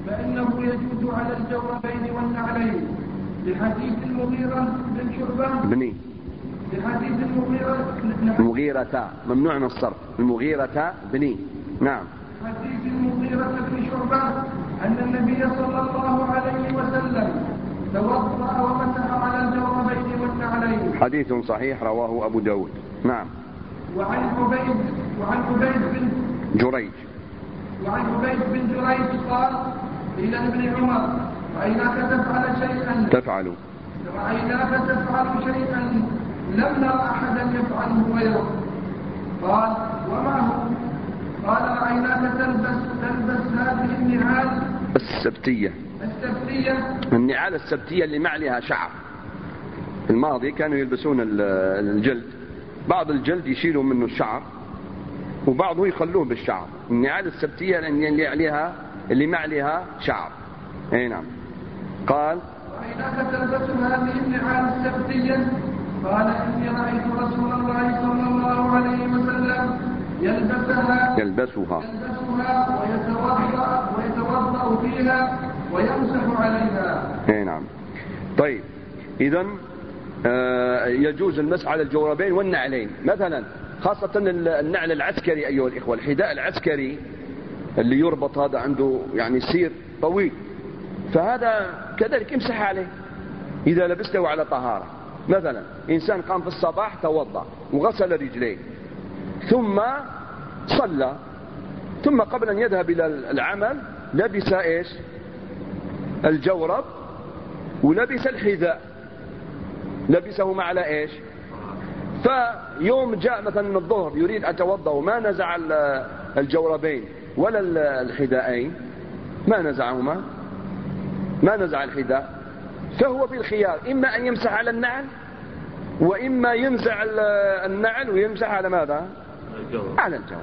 فإنه يجوز على الجوربين والنعلين لحديث المغيرة بن شعبة لحديث المغيرة ممنوع من الصرف المغيرة بني. نعم. حديث المغيرة بن شعبة أن النبي صلى الله عليه وسلم توضأ ومسح على الجوربين والنعلين. حديث صحيح رواه أبو داود. نعم. وعن عبيد بن جريج قال إلى ابن عمر رأيناك تفعل شيئا لم نرى أحدا يفعله غيره. قال وما هو؟ قال رأيناك تلبس هذه النعال السبتية. النعال السبتية اللي ما عليها شعر. الماضي كانوا يلبسون الجلد، بعض الجلد يشيلوا منه الشعر وبعضه يخلوه بالشعر. النعال السبتية اللي ما عليها شعر. اي نعم. قال رأيناك تلبس هذه النعال السبتية. قال إني رأيت رسول الله صلى الله عليه وسلم يلبسها ويتوضأ فيها ويمسح عليها. اي نعم. طيب إذن يجوز المسح على الجوربين والنعلين مثلا، خاصة النعل العسكري أيها الإخوة، الحذاء العسكري اللي يربط هذا عنده يعني سير طويل، فهذا كذلك يمسح عليه إذا لبسته على طهارة. مثلا إنسان قام في الصباح توضأ وغسل رجليه ثم صلى، ثم قبل أن يذهب إلى العمل لبس إيش؟ الجورب ولبس الحذاء، لبسهما على إيش؟ فيوم جاء مثلا الظهر يريد أن يتوضأ وما نزع الجوربين ولا الحذاءين، ما نزعهما، ما نزع الحذاء، فهو بالخيار إما أن يمسح على النعل وإما ينزع النعل ويمسح على ماذا؟ على الجورب.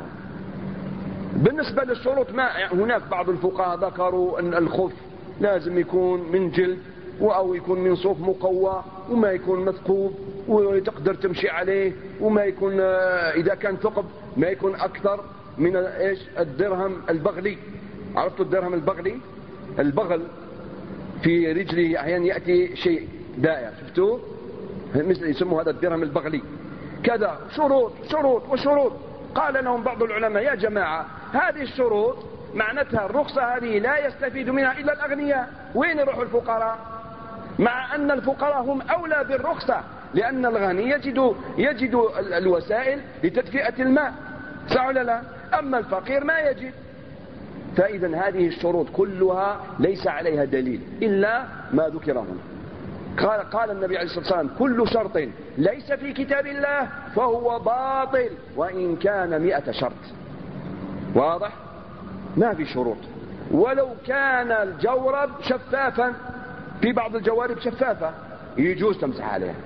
بالنسبة للشروط ما هناك بعض الفقهاء ذكروا أن الخف لازم يكون من جلد أو يكون من صوف مقوى وما يكون مثقوب وتقدر تمشي عليه، وما يكون إذا كان ثقب ما يكون أكثر من إيش؟ الدرهم البغلي. عرفتوا الدرهم البغلي؟ البغل في رجله أحيانا يأتي شيء دائر، شفتوه؟ مثل يسموه هذا الدرهم البغلي. كذا شروط. قال لهم بعض العلماء يا جماعة هذه الشروط معناتها الرخصة هذه لا يستفيد منها إلا الأغنياء، وين يروحوا الفقراء؟ مع أن الفقراء هم أولى بالرخصة، لأن الغني يجد الوسائل لتدفئة الماء، صح ولا لا؟ أما الفقير ما يجد. فإذا هذه الشروط كلها ليس عليها دليل إلا ما ذكر هنا. قال النبي عليه الصلاة والسلام كل شرط ليس في كتاب الله فهو باطل وإن كان 100 شرط. واضح؟ ما في شروط. ولو كان الجورب شفافا، في بعض الجوارب شفافة يجوز تمسح عليها.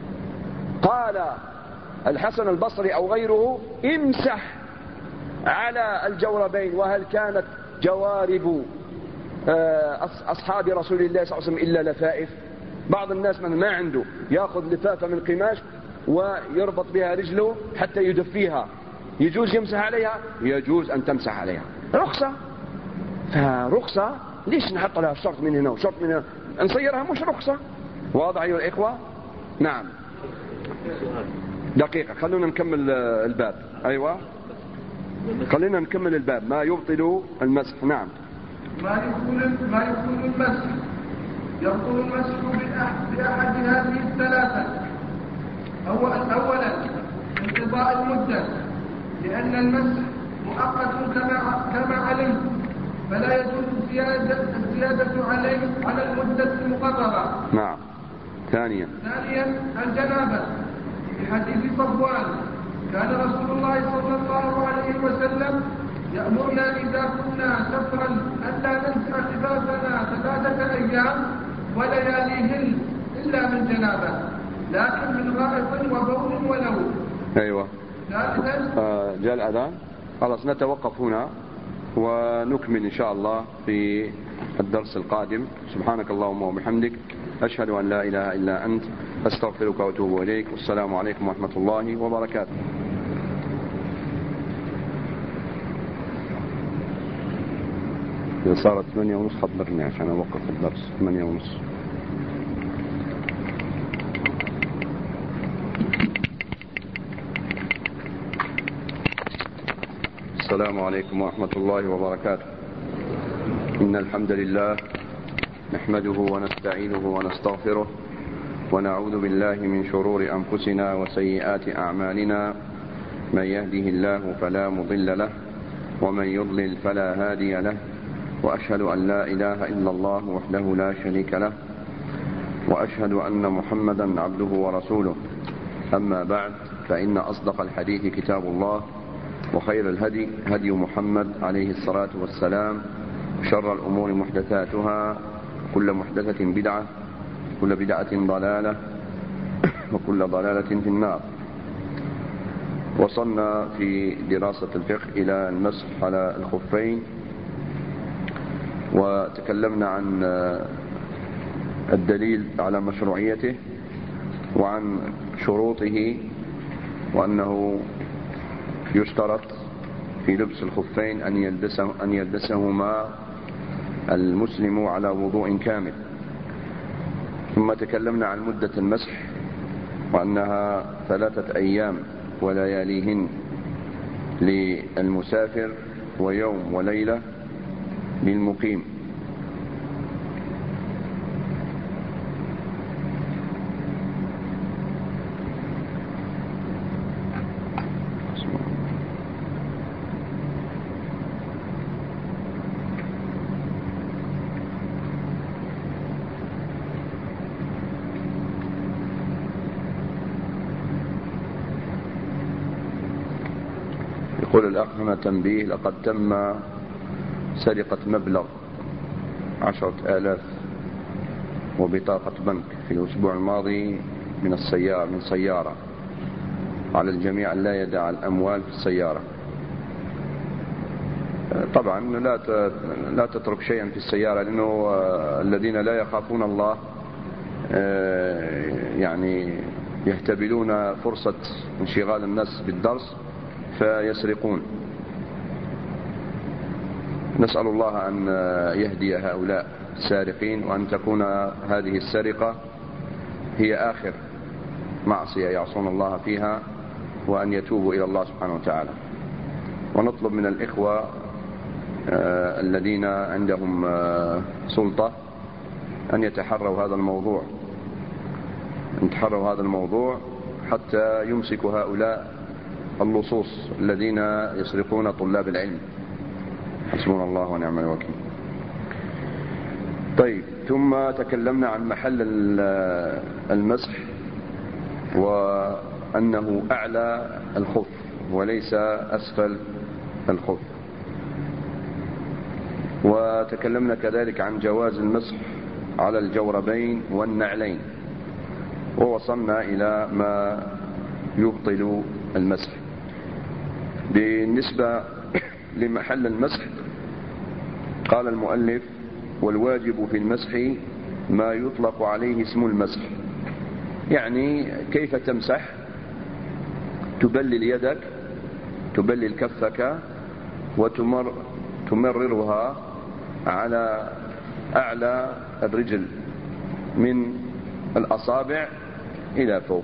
قال الحسن البصري أو غيره امسح على الجوربين. وهل كانت جوارب أصحاب رسول الله صلى الله عليه وسلم إلا لفائف؟ بعض الناس من ما عنده يأخذ لفافة من قماش ويربط بها رجله حتى يدفيها، يجوز يمسح عليها؟ يجوز أن تمسح عليها، رخصة. فرخصة ليش نحط لها شرط من هنا وشرط من هنا؟ نصيرها مش رخصة. واضح أيها الإخوة؟ نعم. دقيقة خلونا نكمل الباب. أيوة خلينا نكمل الباب. ما يبطل المسح. نعم. ما يبطل المسح. يبطل المسح بأحد هذه الثلاثة. أولا انقضاء المدة، لأن المسح مؤقت كما علمت، فلا يجوز الزيادة على المدة المقررة. نعم. ثانيا الجنابة، في حديث صفوان كان رسول الله صلى الله عليه وسلم يأمرنا إذا كنا سفرا ألا ننسى لباسنا 3 أيام ولياليهن إلا من جنابة، لكن من غائط وبول ونوم. أيوة. جاء الأذان، خلاص نتوقف هنا ونكمل إن شاء الله في الدرس القادم. سبحانك اللهم وبحمدك، أشهد أن لا إله إلا أنت، أستغفرك وأتوب إليك، والسلام عليكم ورحمة الله وبركاته. إذا صارت 8:30 خبرني عشان أوقف الدرس. 8:30. السلام عليكم ورحمة الله وبركاته. إن الحمد لله نحمده ونستعينه ونستغفره ونعوذ بالله من شرور أنفسنا وسيئات أعمالنا. من يهده الله فلا مضل له ومن يضلل فلا هادي له، وأشهد أن لا إله إلا الله وحده لا شريك له، وأشهد أن محمدا عبده ورسوله. أما بعد، فإن أصدق الحديث كتاب الله، وخير الهدي هدي محمد عليه الصلاة والسلام، وشر الأمور محدثاتها، كل محدثة بدعة، كل بدعة ضلالة، وكل ضلالة في النار. وصلنا في دراسة الفقه إلى المسح على الخفين، وتكلمنا عن الدليل على مشروعيته وعن شروطه، وأنه يشترط في لبس الخفين أن يلبسهما المسلم على وضوء كامل. ثم تكلمنا عن مدة المسح، وأنها 3 أيام ولياليهن للمسافر، ويوم وليلة للمقيم. يقول الأخ هنا تنبيه: لقد تم سرقة مبلغ 10,000 وبطاقة بنك في الأسبوع الماضي من سيارة. على الجميع أن لا يدع الأموال في السيارة. طبعا لا تترك شيئا في السيارة، لأنه الذين لا يخافون الله يعني يهتبلون فرصة انشغال الناس بالدرس فيسرقون. نسأل الله أن يهدي هؤلاء السارقين، وأن تكون هذه السرقة هي آخر معصية يعصون الله فيها، وأن يتوبوا إلى الله سبحانه وتعالى. ونطلب من الإخوة الذين عندهم سلطة أن يتحروا هذا الموضوع حتى يمسكوا هؤلاء اللصوص الذين يسرقون طلاب العلم. حسبنا الله ونعم الوكيل. طيب، ثم تكلمنا عن محل المسح، وأنه أعلى الخف وليس أسفل الخف. وتكلمنا كذلك عن جواز المسح على الجوربين والنعلين، ووصلنا إلى ما يبطل المسح. بالنسبة لمحل المسح قال المؤلف: والواجب في المسح ما يطلق عليه اسم المسح. يعني كيف تمسح؟ تبلل يدك، تبلل كفك، وتمررها على أعلى الرجل من الأصابع إلى فوق،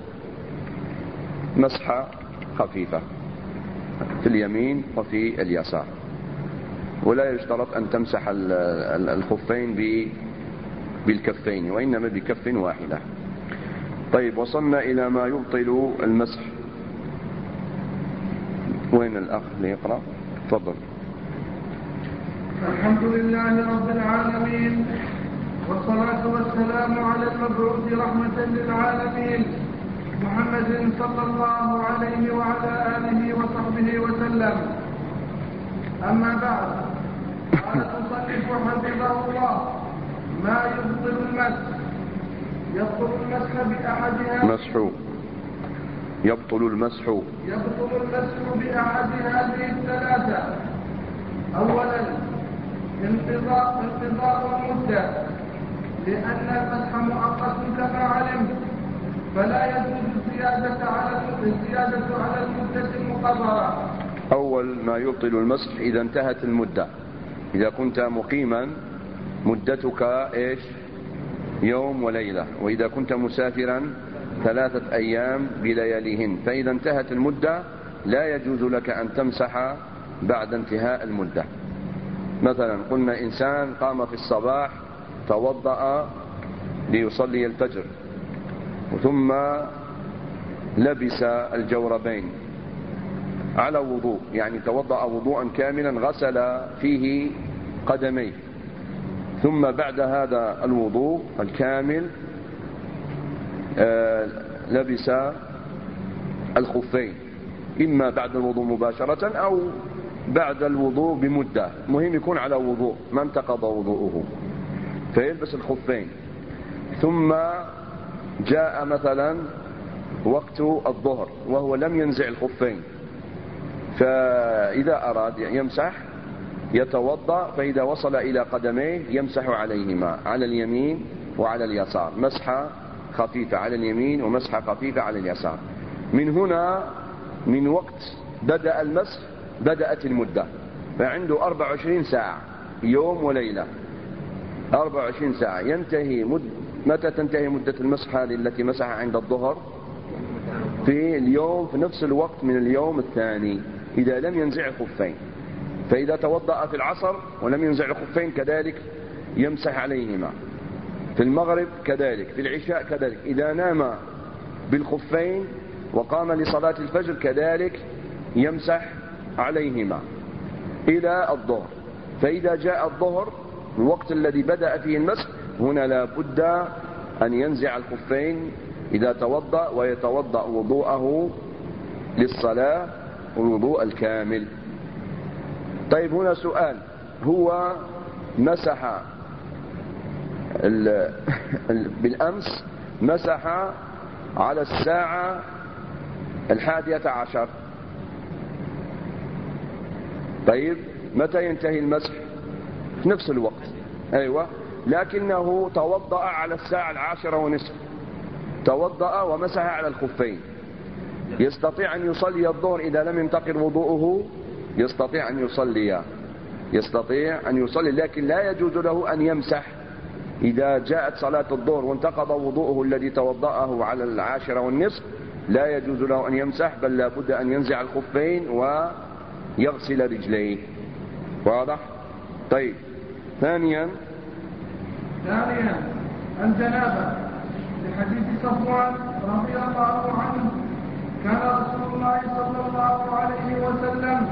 مسحة خفيفة في اليمين وفي اليسار. ولا يشترط أن تمسح الخفين بالكفين، وإنما بكف واحدة. طيب، وصلنا إلى ما يبطل المسح. وين الأخ ليقرأ؟ تفضل. الحمد لله رب العالمين، والصلاة والسلام على المبعوث رحمة للعالمين محمد صلى الله عليه وعلى آله وصحبه وسلم. أما بعد، قال المصنف حفظه الله: ما يبطل المسح. يبطل المسح بأحدها يبطل المسح بأحد هذه الثلاثة. أولا، انقضاء المدة، لأن المسح مؤقت كما علمت، فلا يجوز الزيادة على المدة المقررة. أول ما يبطل المسح إذا انتهت المدة، إذا كنت مقيما مدتك إيش؟ يوم وليلة. وإذا كنت مسافرا 3 أيام بلياليهن. فإذا انتهت المدة لا يجوز لك أن تمسح بعد انتهاء المدة. مثلا قلنا إنسان قام في الصباح توضأ ليصلي الفجر ثم لبس الجوربين على وضوء، يعني توضأ وضوءا كاملا غسل فيه قدميه، ثم بعد هذا الوضوء الكامل لبس الخفين، إما بعد الوضوء مباشرة أو بعد الوضوء بمدة، مهم يكون على وضوء ما انتقض وضوءه، فيلبس الخفين. ثم جاء مثلا وقت الظهر وهو لم ينزع الخفين، فإذا أراد يمسح يتوضأ، فإذا وصل إلى قدميه يمسح عليهما على اليمين وعلى اليسار، مسحة خفيفة على اليمين ومسحة خفيفة على اليسار. من هنا من وقت بدأ المسح بدأت المدة، فعنده 24 ساعة يوم وليلة، 24 ساعة. ينتهي متى تنتهي مدة المسح هذه التي مسح عند الظهر؟ في اليوم، في نفس الوقت من اليوم الثاني إذا لم ينزع الخفين. فإذا توضأ في العصر ولم ينزع الخفين كذلك يمسح عليهما، في المغرب كذلك، في العشاء كذلك. إذا نام بالخفين وقام لصلاة الفجر كذلك يمسح عليهما إلى الظهر. فإذا جاء الظهر الوقت الذي بدأ فيه المسح، هنا لا بد أن ينزع الخفين إذا توضأ ويتوضأ وضوءه للصلاة الوضوء الكامل. طيب هنا سؤال، هو مسح بالأمس مسح على الساعة 11. طيب متى ينتهي المسح؟ في نفس الوقت، أيوة، لكنه توضأ على الساعة 10:30، توضأ ومسح على الخفين. يستطيع أن يصلي الظهر إذا لم ينتقض وضوءه؟ يستطيع أن يصلي، لكن لا يجوز له أن يمسح إذا جاءت صلاة الظهر وانتقض وضوءه الذي توضأه على 10:30، لا يجوز له أن يمسح، بل لا بد أن ينزع الخفين ويغسل رجليه. واضح؟ طيب ثانيا الجنابة، لحديث صفوان رضي الله عنه كان رسول الله صلى الله عليه وسلم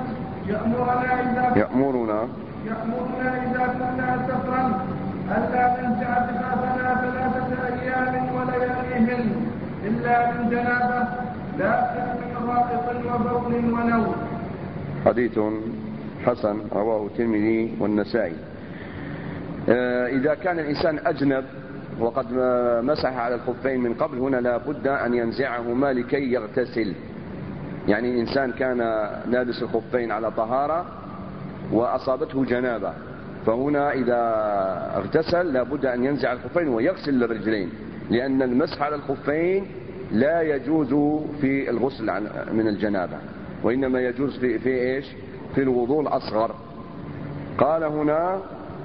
يأمرنا إذا كنا سفرا ألا ننزع خفافنا 3 أيام ولياليهن إلا من جنابة، لكن من رائق وبول ونوم. حديث حسن رواه الترمذي والنسائي. إذا كان الإنسان أجنب وقد مسح على الخفين من قبل، هنا لا بد أن ينزعهما لكي يغتسل. يعني الإنسان كان لابس الخفين على طهارة وأصابته جنابة، فهنا إذا اغتسل لا بد أن ينزع الخفين ويغسل الرجلين، لأن المسح على الخفين لا يجوز في الغسل من الجنابة، وإنما يجوز في إيش؟ في الوضوء الأصغر. قال هنا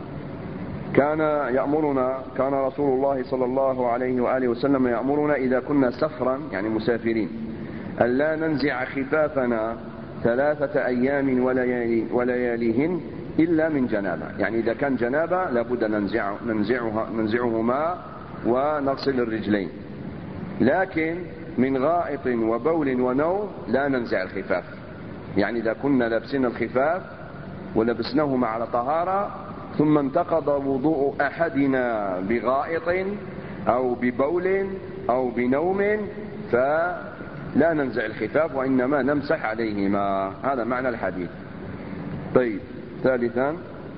كان رسول الله صلى الله عليه وآله وسلم يأمرنا إذا كنا سفرا، يعني مسافرين، ألا ننزع خفافنا 3 أيام ولياليهن إلا من جنابة. يعني إذا كان جنابة لابد ننزعهما ونغسل الرجلين، لكن من غائط وبول ونوم لا ننزع الخفاف. يعني إذا كنا لابسين الخفاف ولبسناهما على طهارة ثم انتقض وضوء أحدنا بغائط أو ببول أو بنوم فلا ننزع الخفاف وإنما نمسح عليهما. هذا معنى الحديث. طيب ثالثا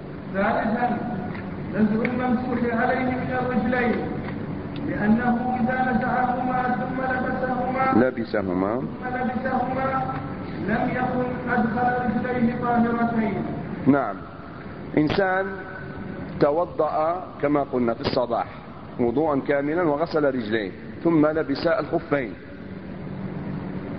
نزع الممسوح عليه من الرجلين، لأنه إذا نزعهما ثم لبسهما لم يكن أدخل رجليه طاهرتين. نعم، إنسان توضأ كما قلنا في الصباح وضوءا كاملا وغسل رجليه ثم لبس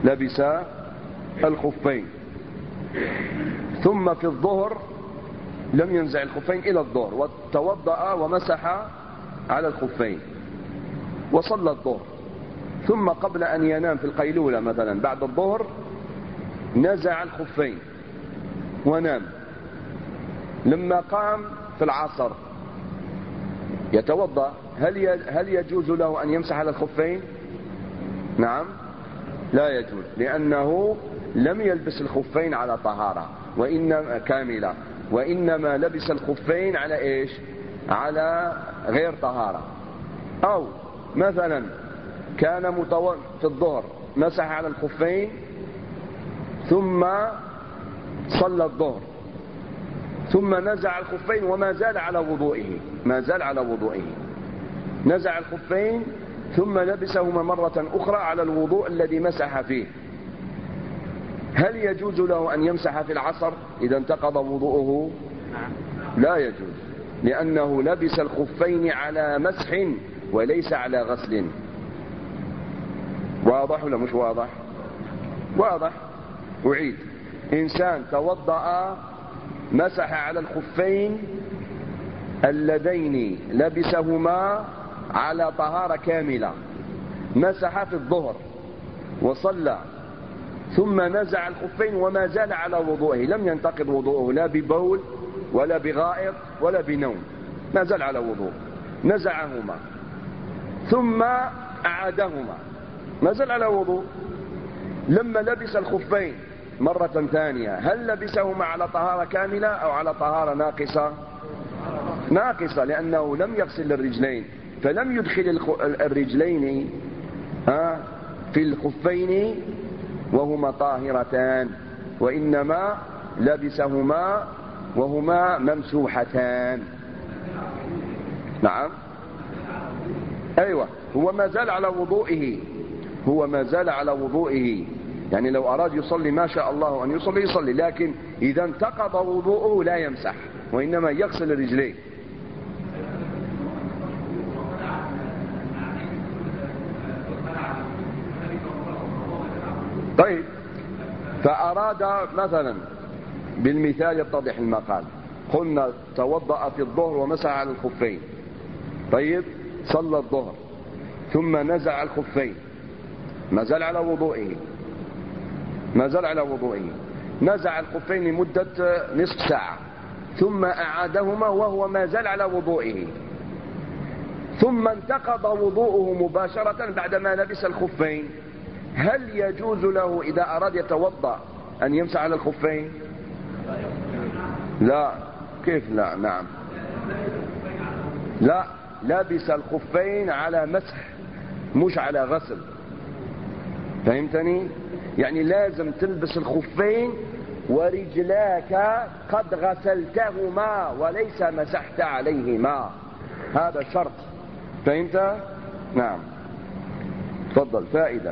الخفين، ثم في الظهر لم ينزع الخفين إلى الظهر وتوضأ ومسح على الخفين وصلى الظهر، ثم قبل أن ينام في القيلولة مثلا بعد الظهر نزع الخفين ونام. لما قام في العصر يتوضأ، هل يجوز له أن يمسح على الخفين؟ نعم، لا يجوز، لأنه لم يلبس الخفين على طهارة وإنما كاملة، وإنما لبس الخفين على إيش؟ على غير طهارة. أو مثلا كان في الظهر مسح على الخفين ثم صلى الظهر ثم نزع الخفين وما زال على وضوئه، نزع الخفين ثم لبسهما مرة أخرى على الوضوء الذي مسح فيه. هل يجوز له أن يمسح في العصر إذا انتقض وضوءه؟ لا يجوز، لأنه لبس الخفين على مسح وليس على غسل. واضح ولا مش واضح؟ واضح. أعيد: إنسان توضأ مسح على الخفين اللذين لبسهما على طهارة كاملة، مسح في الظهر وصلى، ثم نزع الخفين وما زال على وضوءه، لم ينتقض وضوءه لا ببول ولا بغائط ولا بنوم، ما زال على وضوء، نزعهما ثم أعادهما، ما زال على وضوء. لما لبس الخفين مرة ثانية هل لبسهما على طهارة كاملة أو على طهارة ناقصة؟ ناقصة، لأنه لم يغسل الرجلين، فلم يدخل الرجلين في الخفين وهما طاهرتان، وإنما لبسهما وهما ممسوحتان. نعم، أيوة، هو ما زال على وضوئه، يعني لو أراد يصلي ما شاء الله أن يصلي، لكن إذا انتقض وضوءه لا يمسح وإنما يغسل الرجلين. طيب، فأراد مثلا بالمثال يتضح المقال، قلنا توضأ في الظهر ومسح على الخفين، طيب صلى الظهر ثم نزع الخفين، ما زال على وضوئه، نزع الخفين لمدة نصف ساعة ثم أعادهما وهو ما زال على وضوئه، ثم انتقض وضوءه مباشرة بعدما لبس الخفين. هل يجوز له إذا أراد يتوضأ أن يمسح على الخفين؟ لا. كيف لا؟ نعم، لا، لبس الخفين على مسح مش على غسل، فهمتني؟ يعني لازم تلبس الخفين ورجلاك قد غسلتهما وليس مسحت عليهما، هذا شرط، فهمت؟ نعم، تفضل. فائدة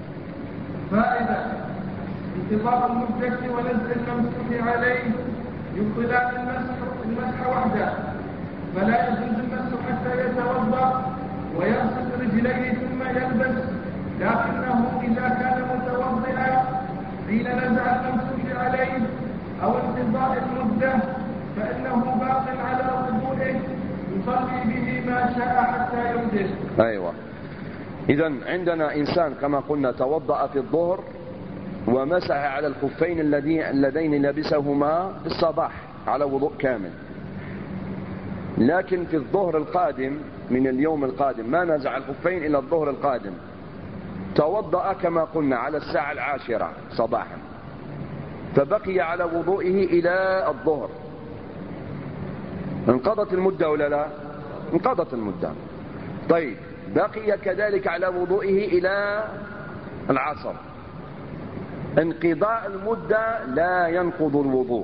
انتظار المدة ونزل الممسوح عليه يبطلان المسح وحده، فلا يجوز المسح حتى يتوضأ ويغسل رجليه ثم يلبس، لكنه إذا كان متوضئا حين نزع الممسوح عليه أو انتظار المدة فإنه باق على وضوئه يصلي به ما شاء حتى يمضي. أيوة، إذن عندنا إنسان كما قلنا توضأ في الظهر ومسح على الخفين اللذين لبسهما في الصباح على وضوء كامل، لكن في الظهر القادم من اليوم القادم ما نزع الخفين إلى الظهر القادم، توضأ كما قلنا على الساعة 10 صباحا، فبقي على وضوئه إلى الظهر، انقضت المدة ولا لا؟ انقضت المدة. طيب، بقي كذلك على وضوئه إلى العصر، انقضاء المدة لا ينقض الوضوء،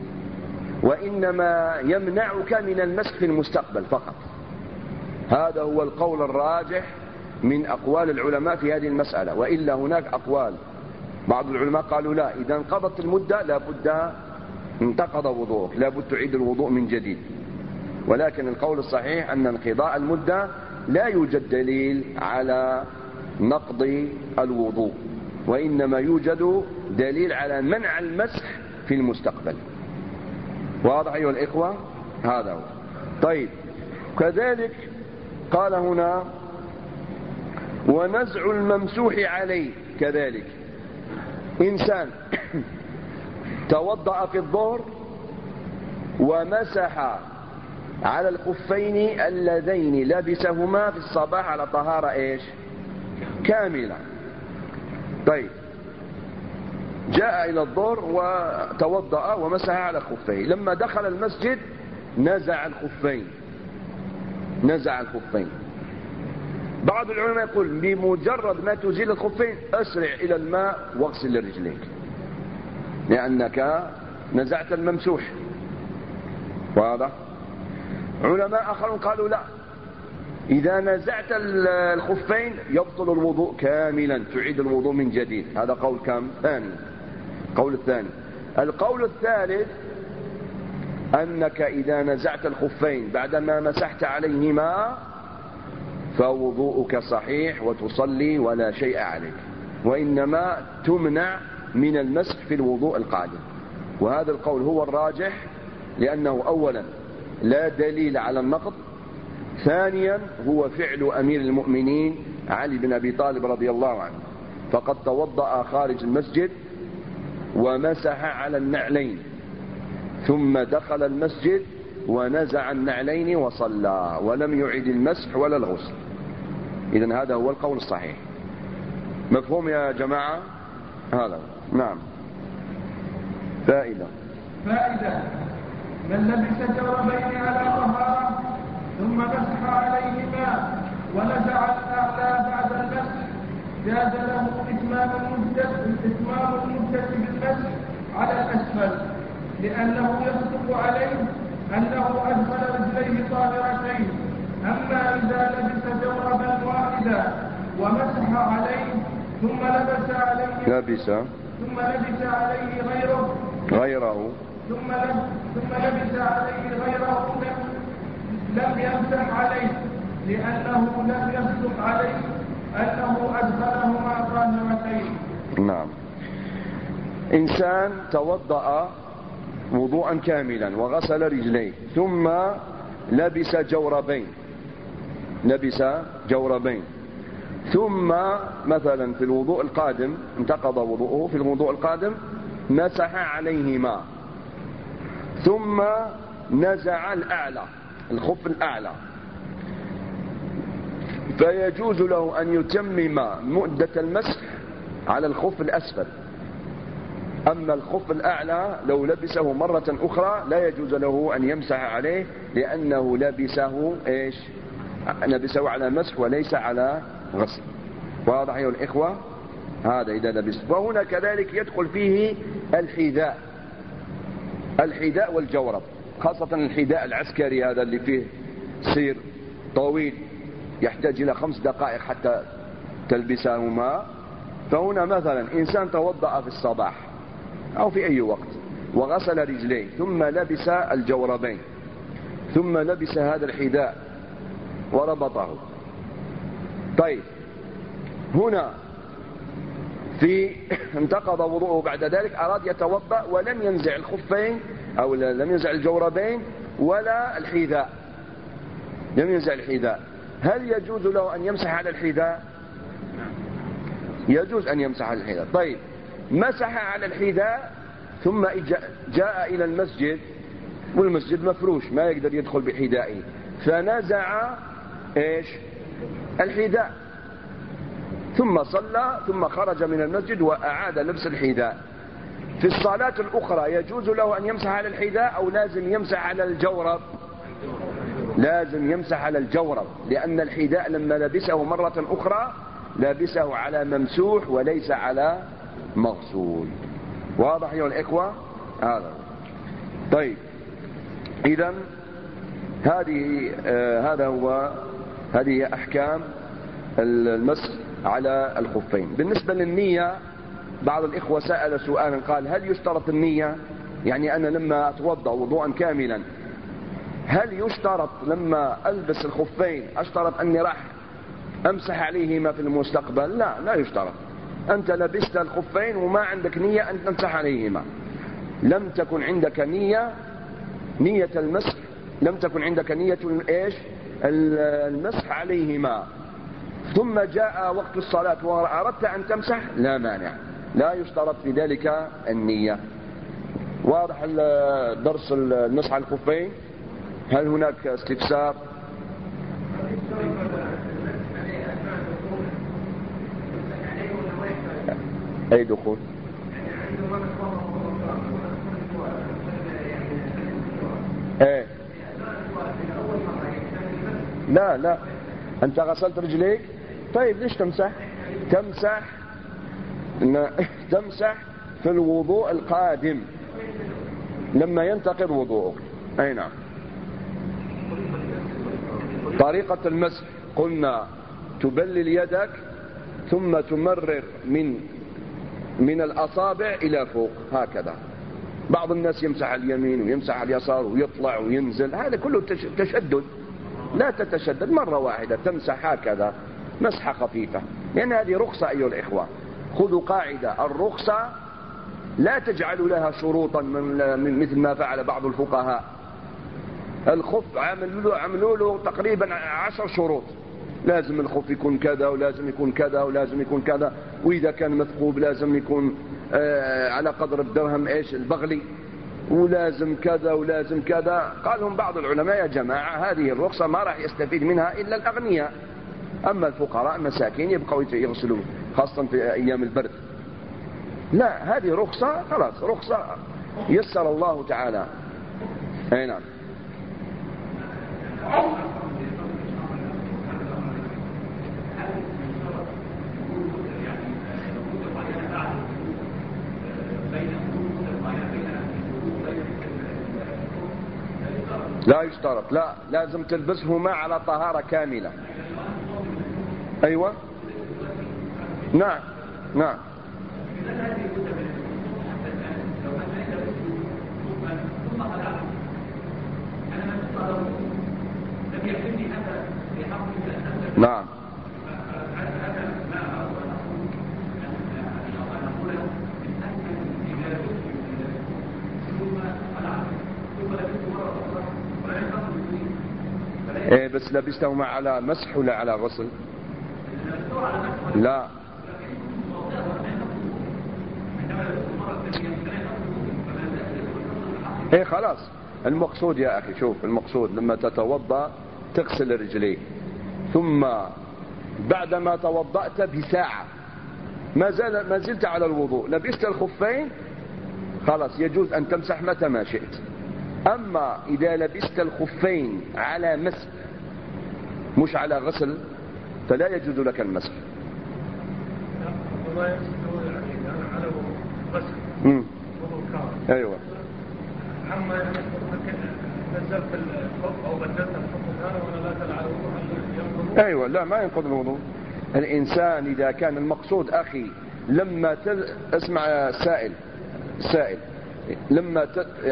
وإنما يمنعك من المسح في المستقبل فقط. هذا هو القول الراجح من أقوال العلماء في هذه المسألة، وإلا هناك أقوال، بعض العلماء قالوا لا، إذا انقضت المدة لابد انتقض وضوءك، لابد تعيد الوضوء من جديد. ولكن القول الصحيح أن انقضاء المدة لا يوجد دليل على نقض الوضوء، وإنما يوجد دليل على منع المسح في المستقبل. واضح أيها الإخوة؟ هذا هو. طيب كذلك قال هنا ونزع الممسوح عليه. كذلك إنسان توضأ في الظهر ومسح على الخفين اللذين لبسهما في الصباح على طهارة ايش؟ كاملة. طيب جاء إلى الظهر وتوضأ ومسح على الخفين، لما دخل المسجد نزع الخفين. بعض العلماء يقول بمجرد ما تزيل الخفين أسرع إلى الماء واغسل رجليك، لأنك نزعت الممسوح. واضح؟ علماء آخرون قالوا لا، إذا نزعت الخفين يبطل الوضوء كاملا، تعيد الوضوء من جديد. هذا قول كم؟ ثاني. قول الثاني. القول الثالث أنك إذا نزعت الخفين بعدما مسحت عليهما فوضوءك صحيح وتصلي ولا شيء عليك، وإنما تمنع من المسح في الوضوء القادم. وهذا القول هو الراجح، لأنه أولا لا دليل على النقض، ثانيا هو فعل أمير المؤمنين علي بن أبي طالب رضي الله عنه، فقد توضأ خارج المسجد ومسح على النعلين ثم دخل المسجد ونزع النعلين وصلى ولم يعد المسح ولا الغسل. إذن هذا هو القول الصحيح. مفهوم يا جماعة؟ هذا نعم. فائدة من لبس جوربين على طهارة ثم مسح عليهما ونزع الأعلى بعد المسح جاز له إتمام المدة بالمسح على الأسفل، لأنه يصدق عليه أنه أدخل رجليه طاهرتين. أما إذا لبس جوربا واحدا ومسح عليه ثم لبس عليه غيره ثم لبس عليه غيره لم يمسح عليه، لأنه لم يصدق عليه أنه أدخلهما طاهرتين. نعم. إنسان توضأ وضوءا كاملا وغسل رجليه ثم لبس جوربين ثم مثلا في الوضوء القادم انتقض وضوءه، في الوضوء القادم مسح عليهما ثم نزع الخف الأعلى، فيجوز له أن يتمم مدة المسح على الخف الأسفل. أما الخف الأعلى لو لبسه مرة أخرى لا يجوز له أن يمسح عليه، لأنه لبسه على مسح وليس على غسل. واضح أيها الإخوة؟ هذا إذا لبس. وهنا كذلك يدخل فيه الحذاء والجورب، خاصة الحذاء العسكري هذا اللي فيه سير طويل يحتاج إلى 5 دقائق حتى تلبسهما. فهنا مثلا إنسان توضأ في الصباح أو في أي وقت وغسل رجليه ثم لبس الجوربين ثم لبس هذا الحذاء وربطه. طيب هنا انتقض وضوءه، بعد ذلك أراد يتوضأ ولم ينزع الخفين أو لم ينزع الجوربين ولا الحذاء، لم ينزع الحذاء. هل يجوز له أن يمسح على الحذاء؟ يجوز أن يمسح على الحذاء. طيب مسح على الحذاء ثم جاء إلى المسجد والمسجد مفروش ما يقدر يدخل بحذائه، فنزع الحذاء ثم صلى ثم خرج من المسجد وأعاد لبس الحذاء. في الصلاة الأخرى يجوز له أن يمسح على الحذاء أو لازم يمسح على الجورب؟ لازم يمسح على الجورب، لأن الحذاء لما لبسه مرة أخرى لبسه على ممسوح وليس على مغسول. واضح أيها الإخوة؟ طيب إذن هذه أحكام المسح على الخفين. بالنسبة للنية، بعض الإخوة سأل سؤالا قال هل يشترط النية؟ يعني أنا لما أتوضأ وضوءا كاملا هل يشترط لما ألبس الخفين أشترط أني راح أمسح عليهما في المستقبل؟ لا يشترط. أنت لبست الخفين وما عندك نية أن تمسح عليهما، لم تكن عندك نية نية المسح لم تكن عندك نية إيش المسح عليهما، ثم جاء وقت الصلاة وأردت أن تمسح، لا مانع، لا يشترط في ذلك النية. واضح درس المسح على الخفين؟ هل هناك استفسار؟ أي دخول؟ ايه لا انت غسلت رجليك، طيب ليش تمسح؟ تمسح في الوضوء القادم لما ينتقض وضوءك. اي نعم. طريقة المسح قلنا تبلل يدك ثم تمرر من الأصابع إلى فوق هكذا. بعض الناس يمسح على اليمين ويمسح على اليسار ويطلع وينزل، هذا كله تشدد. لا تتشدد، مرة واحدة تمسح هكذا مسحة خفيفة، لأن هذه رخصة أيها الإخوة. خذوا قاعدة، الرخصة لا تجعلوا لها شروطا من مثل ما فعل بعض الفقهاء. الخف عملوا له تقريبا 10 شروط، لازم الخف يكون كذا ولازم يكون كذا ولازم يكون كذا، وإذا كان مثقوب لازم يكون على قدر الدرهم ايش البغلي، ولازم كذا ولازم كذا. قال لهم بعض العلماء يا جماعة هذه الرخصة ما راح يستفيد منها إلا الأغنياء، أما الفقراء المساكين يبقوا يغسلوا خاصة في أيام البرد. لا، هذه رخصة خلاص، رخصة يسر الله تعالى. أي نعم. لا يشترط، لا، لازم تلبسهما على طهارة كاملة. أيوة نعم. نعم. ايه بس لبستهما على مسح ولا على غسل؟ لا. ايه خلاص، المقصود يا اخي، شوف المقصود لما تتوضأ تغسل رجليك، ثم بعدما توضأت بساعة ما زلت على الوضوء، لبست الخفين، خلاص يجوز ان تمسح متى ما شئت. اما اذا لبست الخفين على مسح مش على غسل فلا يجوز لك المسح. ايوه. اما نزلت الخف او بدلت الخف هذا وانا لا تلعب الوضوء. ايوه، لا ما ينقض الوضوء. الانسان اذا كان المقصود اخي لما اسمع سائل لما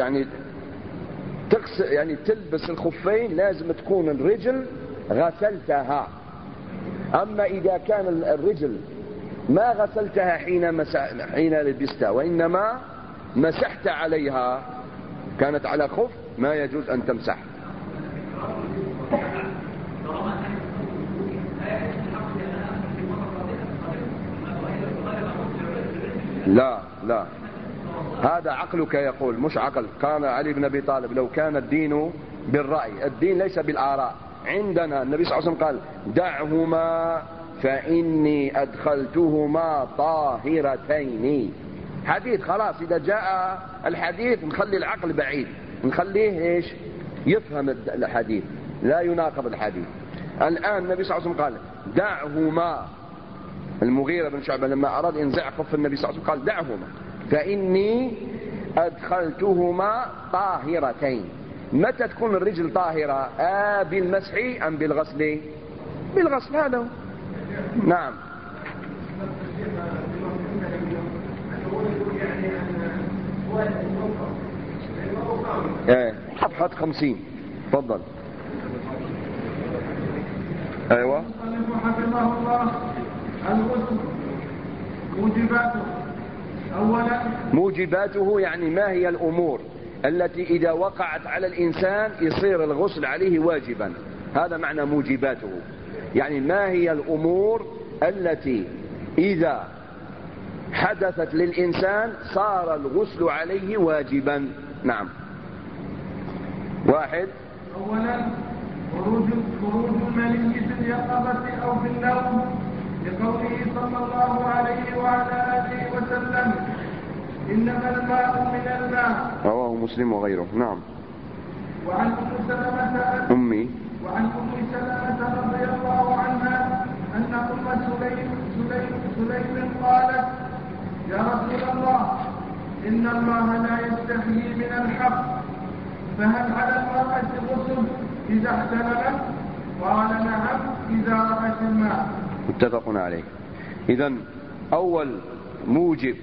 يعني تلبس الخفين لازم تكون الرجل غسلتها. اما اذا كان الرجل ما غسلتها حين لبستها وانما مسحت عليها، كانت على خف، ما يجوز ان تمسح. لا، هذا عقلك يقول، مش عقل. قال علي بن ابي طالب لو كان الدين بالرأي، الدين ليس بالآراء. عندنا النبي صلى الله عليه وسلم قال دعهما فإني أدخلتهما طاهرتين. حديث، خلاص إذا جاء الحديث نخلي العقل بعيد، نخليه ايش يفهم الحديث، لا يناقض الحديث. الآن النبي صلى الله عليه وسلم قال دعهما. المغيرة بن شعبة لما أراد ينزع خف النبي صلى الله عليه وسلم قال دعهما فإني أدخلتهما طاهرتين. متى تكون الرجل طاهرة؟ بالمسح أم بالغسل؟ بالغسل، هذا هو. نعم. صفحة 50. تفضل. ايوه. حفظه الله. الغسل موجباته. اولا موجباته يعني ما هي الامور التي إذا وقعت على الإنسان يصير الغسل عليه واجبا. هذا معنى موجباته، يعني ما هي الأمور التي إذا حدثت للإنسان صار الغسل عليه واجبا. نعم. واحد: أولا خروج المني في اليقظة أو في النوم، لقوله صلى الله عليه وعلى آله وسلم: إنما الماء من الماء. رواه مسلم وغيره. نعم. وعن أم سلمة رضي الله عنها أن أم سليم قالت: يا رسول الله، إن الله لا يستحيي من الحق، فهل على المرأة غسل إذا احتلمت؟ قال: نعم، إذا رأت الماء. متفق عليه. إذن أول موجب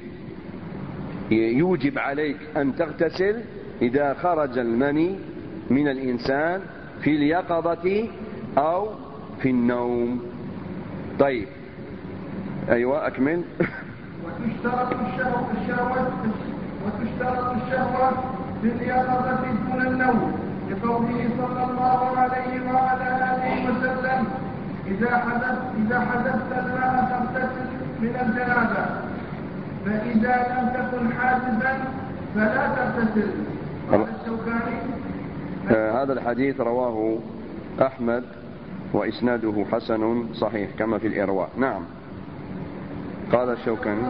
يوجب عليك أن تغتسل إذا خرج المني من الإنسان في اليقظة أو في النوم. طيب، أيوة، أكمل. وتشترط الشهوة في اليقظة دون النوم، لقوله صلى الله عليه وعلى آله وسلم: إذا حدثت الماء فاغتسل من الجنابة، فإذا لم تكن حادثا فلا تغتسل. قال الشوكاني: هذا الحديث رواه أحمد وإسناده حسن صحيح كما في الإرواء. نعم. قال الشوكاني: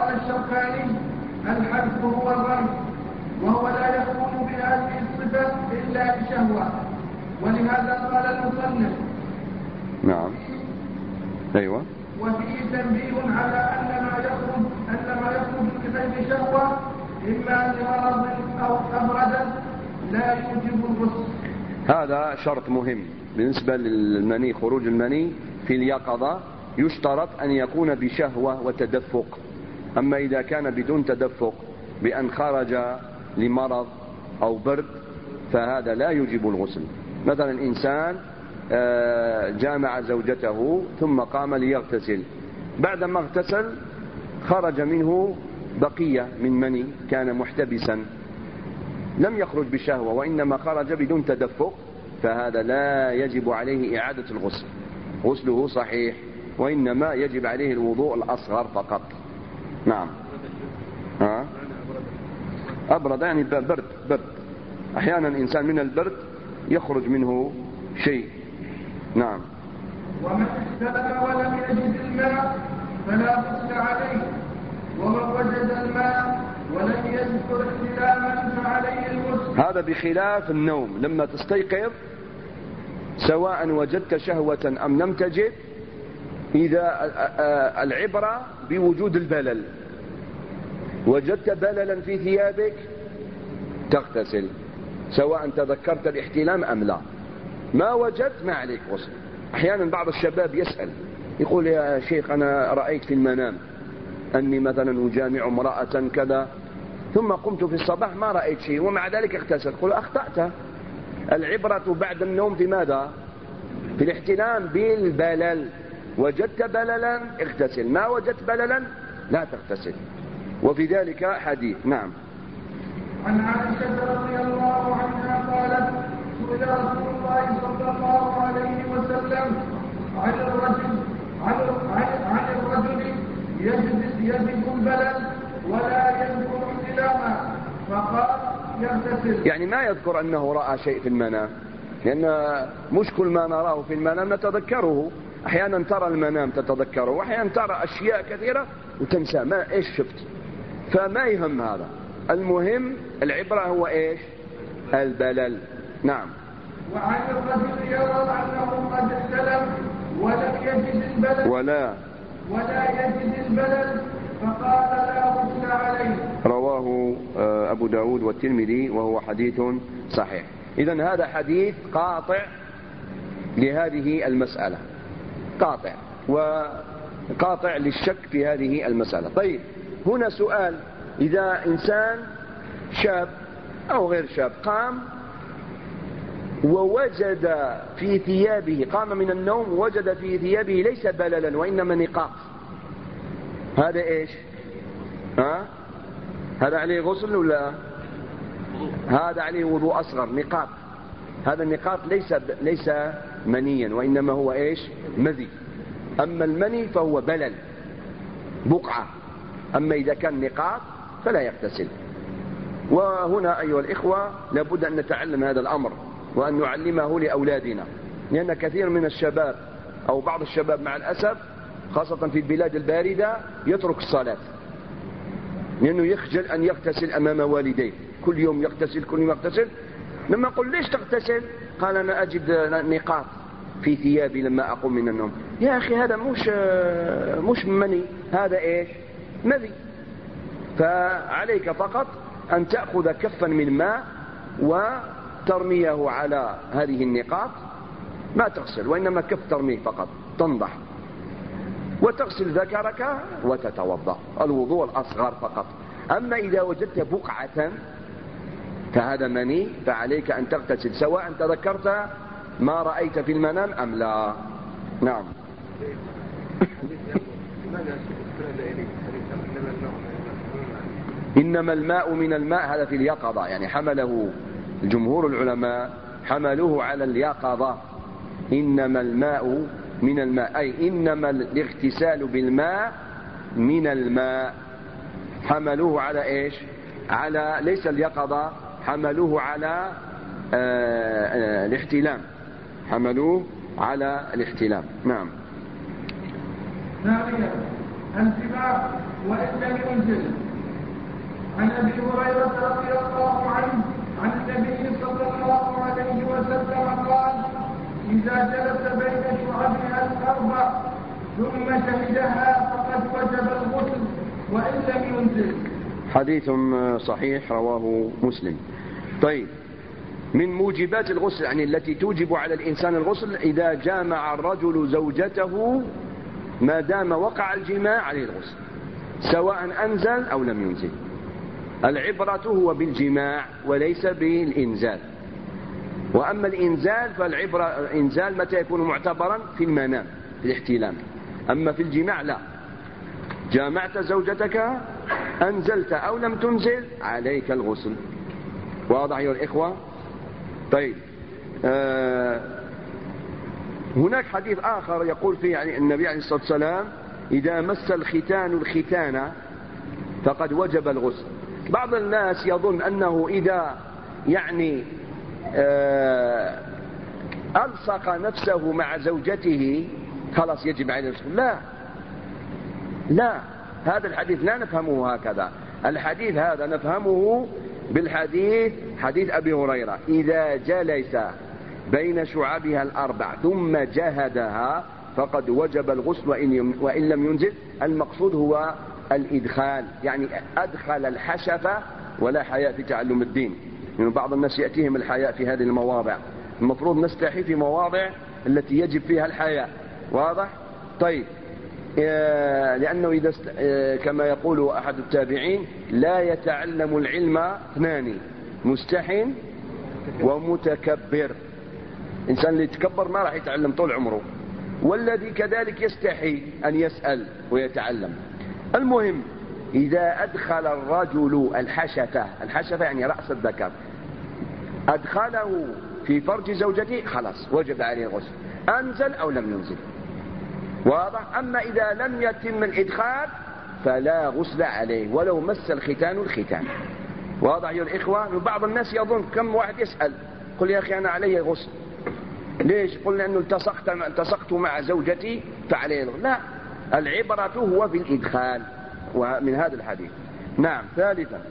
الحدث هو الرمي، وهو لا يكون بهذه الصفة إلا بشهوة، ولهذا قال المصنف. نعم. أيوة. وفيه تنبيه على أن ما يخرج بغير شهوة إما لمرض أو أبرد لا يوجب الغسل. هذا شرط مهم بالنسبة للمني. خروج المني في اليقظة يشترط أن يكون بشهوة وتدفق. أما إذا كان بدون تدفق بأن خرج لمرض أو برد فهذا لا يوجب الغسل. مثلا إنسان جامع زوجته ثم قام ليغتسل، بعدما اغتسل خرج منه بقية من مني كان محتبسا، لم يخرج بشهوة وإنما خرج بدون تدفق، فهذا لا يجب عليه إعادة الغسل، غسله صحيح، وإنما يجب عليه الوضوء الأصغر فقط. نعم. أبرد يعني برد. أحيانا إنسان من البرد يخرج منه شيء. نعم. ومن احتلم ولم يجد الماء فلا غسل عليه، ومن وجد الماء ولم يذكر احتلاما فعليه الغسل. هذا بخلاف النوم. لما تستيقظ سواء وجدت شهوة أم لم تجد، إذا العبرة بوجود البلل، وجدت بللا في ثيابك تغتسل سواء تذكرت الاحتلام أم لا. ما وجدت ما عليك غسل. أحيانا بعض الشباب يسأل يقول: يا شيخ، أنا رأيت في المنام أني مثلا أجامع امرأة كذا، ثم قمت في الصباح ما رأيت شيء ومع ذلك اغتسل. قل: أخطأت. العبرة بعد النوم بماذا؟ في الاحتلام بالبلل. وجدت بللا اغتسل، ما وجدت بللا لا تغتسل. وفي ذلك حديث. نعم. عن عائشة رضي الله عنها قالت: سئل رسول الله صلى الله عليه وسلم عن الرجل يجد البلل ولا يذكر احتلاما، فقال: يغتسل. يعني ما يذكر أنه رأى شيء في المنام، لأن مش كل ما نراه في المنام نتذكره. أحيانا ترى المنام تتذكره، وأحيانا ترى أشياء كثيرة وتنسى ما إيش شفت، فما يهم هذا. المهم العبرة هو إيش؟ البلل. نعم. وعن الرجل يرى أنه قد احتلم ولم يجد البلل ولا يجد البلل فقال: لا غسل عليه. رواه أبو داود والترمذي وهو حديث صحيح. إذن هذا حديث قاطع لهذه المسألة، قاطع للشك في هذه المسألة. طيب، هنا سؤال: إذا إنسان شاب أو غير شاب قام ووجد في ثيابه، قام من النوم ووجد في ثيابه ليس بللا وإنما نقاط، هذا إيش؟ هذا عليه غسل ولا؟ هذا عليه وضوء أصغر نقاط. هذا النقاط ليس منيا، وإنما هو إيش؟ مذي. أما المني فهو بلل بقعة. أما إذا كان نقاط فلا يغتسل. وهنا أيها الإخوة لابد أن نتعلم هذا الأمر وأن نعلمه لأولادنا، لأن كثير من الشباب أو بعض الشباب مع الأسف خاصة في البلاد الباردة يترك الصلاة، لأنه يخجل أن يغتسل أمام والديه. كل يوم يغتسل كل يوم يغتسل. لما أقول ليش تغتسل؟ قال أنا أجد نقاط في ثيابي لما أقوم من النوم. يا أخي هذا مش مني، هذا إيش؟ مذي. فعليك فقط أن تأخذ كفا من ماء وترميه على هذه النقاط، ما تغسل وإنما كف ترميه فقط، تنضح وتغسل ذكرك وتتوضأ، الوضوء الأصغر فقط. أما إذا وجدت بقعة فهذا مني، فعليك أن تغتسل سواء تذكرت ما رأيت في المنام أم لا. نعم. إنما الماء من الماء، هذا في اليقظة، يعني حمله جمهور العلماء حملوه على اليقظة. إنما الماء من الماء، أي إنما الاغتسال بالماء من الماء. حملوه على إيش؟ على ليس اليقظة، حملوه على الاحتلام. حملوه على الاحتلام. نعم. ثانيا الجماع وإن لم ينزل. عن أبي هريرة رضي الله عنه عن النبي صلى الله عليه وسلم قال: إذا جلس بين شعبها الأربع ثم شهدها فقد وجب الغسل وإن لم ينزل. حديث صحيح رواه مسلم. طيب، من موجبات الغسل يعني التي توجب على الإنسان الغسل إذا جامع الرجل زوجته ما دام وقع الجماع عليه الغسل، سواء أنزل أو لم ينزل. العبرة هو بالجماع وليس بالإنزال. وأما الإنزال فالعبرة الإنزال متى يكون معتبرا؟ في المنام، في الاحتلام. أما في الجماع لا. جامعت زوجتك أنزلت أو لم تنزل عليك الغسل. واضح أيها الإخوة؟ طيب، هناك حديث آخر يقول فيه يعني النبي عليه الصلاة والسلام: إذا مس الختان الختان فقد وجب الغسل. بعض الناس يظن أنه إذا يعني ألصق نفسه مع زوجته خلاص يجب عليه الغسل. لا، هذا الحديث لا نفهمه هكذا. الحديث هذا نفهمه بالحديث حديث أبي هريرة: إذا جلس بين شعبها الأربع ثم جهدها فقد وجب الغسل وإن لم ينزل. المقصود هو الإدخال، يعني أدخل الحشفة، ولا حياء في تعلم الدين. يعني بعض الناس يأتيهم الحياء في هذه المواضع، المفروض نستحي في مواضع التي يجب فيها الحياء. واضح؟ طيب، لأنه إذا كما يقول أحد التابعين: لا يتعلم العلم اثنان، مستح ومتكبر. إنسان اللي يتكبر ما راح يتعلم طول عمره، والذي كذلك يستحي أن يسأل ويتعلم. المهم، إذا أدخل الرجل الحشفة يعني رأس الذكر، أدخله في فرج زوجته خلاص وجب عليه الغسل، أنزل أو لم ينزل. واضح؟ أما إذا لم يتم الإدخال فلا غسل عليه ولو مس الختان الختان. واضح يا الإخوة؟ بعض الناس يظن، كم واحد يسأل قل يا أخي أنا علي غسل، ليش؟ قل لأنه التصقت مع زوجتي فعليه الغسل. لا، العبرة هو في الإدخال، ومن هذا الحديث. نعم. ثالثا،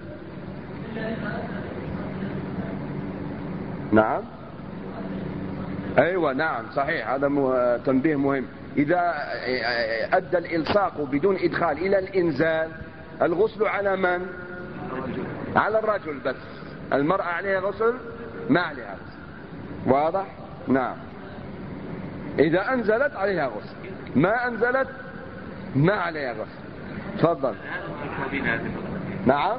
نعم، أيوة، نعم، صحيح، هذا تنبيه مهم. إذا أدى الإلصاق بدون إدخال إلى الإنزال، الغسل على من؟ على الرجل بس. المرأة عليها غسل؟ ما عليها غسل. واضح؟ نعم. إذا أنزلت عليها غسل، ما أنزلت ما عليها غسل. تفضل. نعم.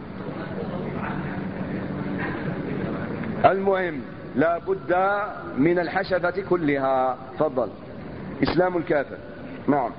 المهم لا بد من الحشفة كلها. تفضل. إسلام الكافر. نعم.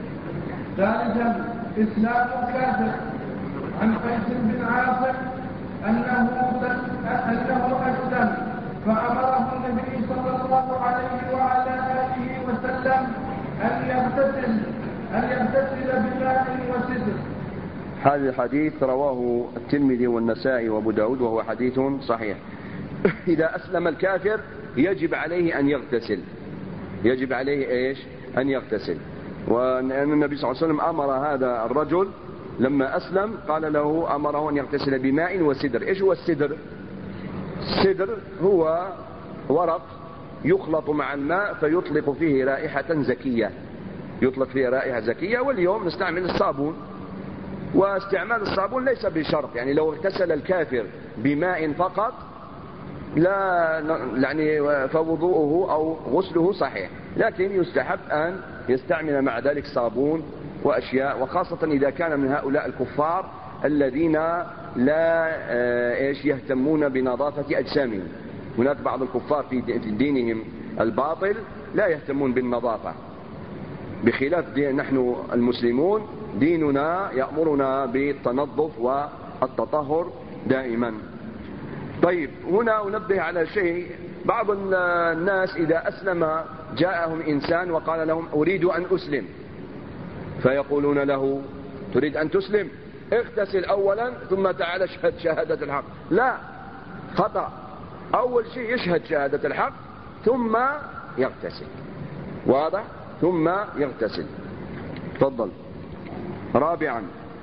ثالثا إسلام الكافر. عن قيس بن عاصم أنه أسلم، فأمره النبي صلى الله عليه وعلى آله وسلم أن يغتسل بماء وسدر. هذا الحديث رواه الترمذي والنسائي وابو داود وهو حديث صحيح. إذا أسلم الكافر يجب عليه أن يغتسل، يجب عليه إيش؟ أن يغتسل. وأن النبي صلى الله عليه وسلم أمر هذا الرجل لما أسلم قال له أمره أن يغتسل بماء وسدر. إيش هو السدر؟ السدر هو ورق يخلط مع الماء فيطلق فيه رائحة زكية، يطلق فيه رائحة زكية. واليوم نستعمل الصابون، واستعمال الصابون ليس بشرط، يعني لو اغتسل الكافر بماء فقط لا يعني فوضوءه أو غسله صحيح، لكن يستحب أن يستعمل مع ذلك صابون وأشياء، وخاصة إذا كان من هؤلاء الكفار الذين لا يهتمون بنظافة أجسامهم. هناك بعض الكفار في دينهم الباطل لا يهتمون بالنظافة، بخلاف نحن المسلمون ديننا يأمرنا بالتنظف والتطهر دائما. طيب، هنا أنبه على شيء. بعض الناس إذا أسلم جاءهم إنسان وقال لهم أريد أن أسلم، فيقولون له تريد أن تسلم؟ اغتسل أولا ثم تعال اشهد شهادة الحق. لا، خطأ. أول شيء يشهد شهادة الحق ثم يغتسل. واضح؟ ثم يغتسل. تفضل. رابعا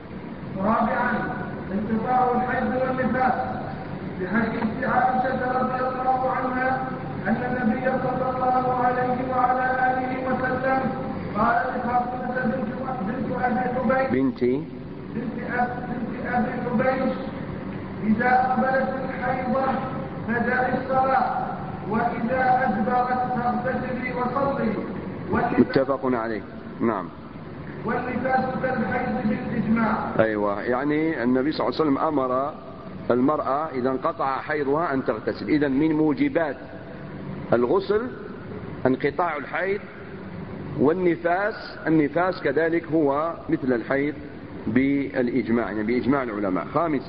انقطاع الحيض والنفاس، بحديث عائشة رضي الله عنها أن النبي صلى الله عليه وعلى آله وسلم قال لفاطمة بنت أبي حبيش إذا أقبلت الحيضة فدعي الصلاة، وإذا أدبرت فاغتسلي وصلي. متفق عليه. نعم. والنفاس كالحيض بالإجماع. أيوة، يعني النبي صلى الله عليه وسلم أمر المرأة إذا انقطع حيضها أن تغتسل. إذن من موجبات الغسل انقطاع الحيض، والنفاس كذلك هو مثل الحيض بالإجماع، يعني بإجماع العلماء.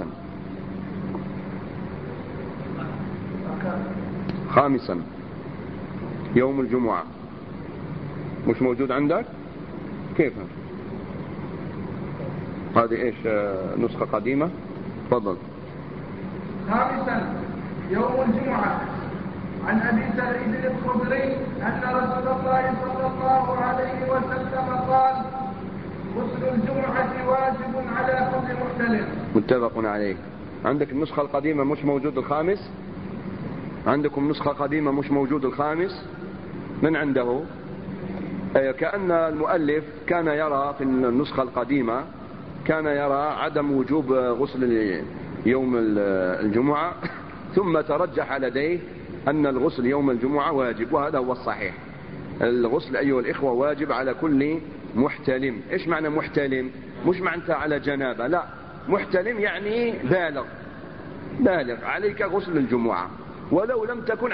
خامسا يوم الجمعة. مش موجود عندك؟ كيف هذه؟ ايش نسخة قديمة؟ تفضل. خامسا يوم الجمعة. عن أبي سعيد الخدري أن رسول الله صلى الله عليه وسلم قال غسل الجمعة واجب على كل محتلم. متفق عليه. عندك النسخة القديمة مش موجود الخامس؟ عندكم نسخة قديمة مش موجود الخامس؟ من عنده؟ كأن المؤلف كان يرى في النسخة القديمة كان يرى عدم وجوب غسل يوم الجمعة، ثم ترجح لديه أن الغسل يوم الجمعة واجب، وهذا هو الصحيح. الغسل أيها الإخوة واجب على كل محتلم. إيش معنى محتلم؟ مش معنى على جنابة، لا، محتلم يعني بالغ عليك غسل الجمعة ولو لم تكن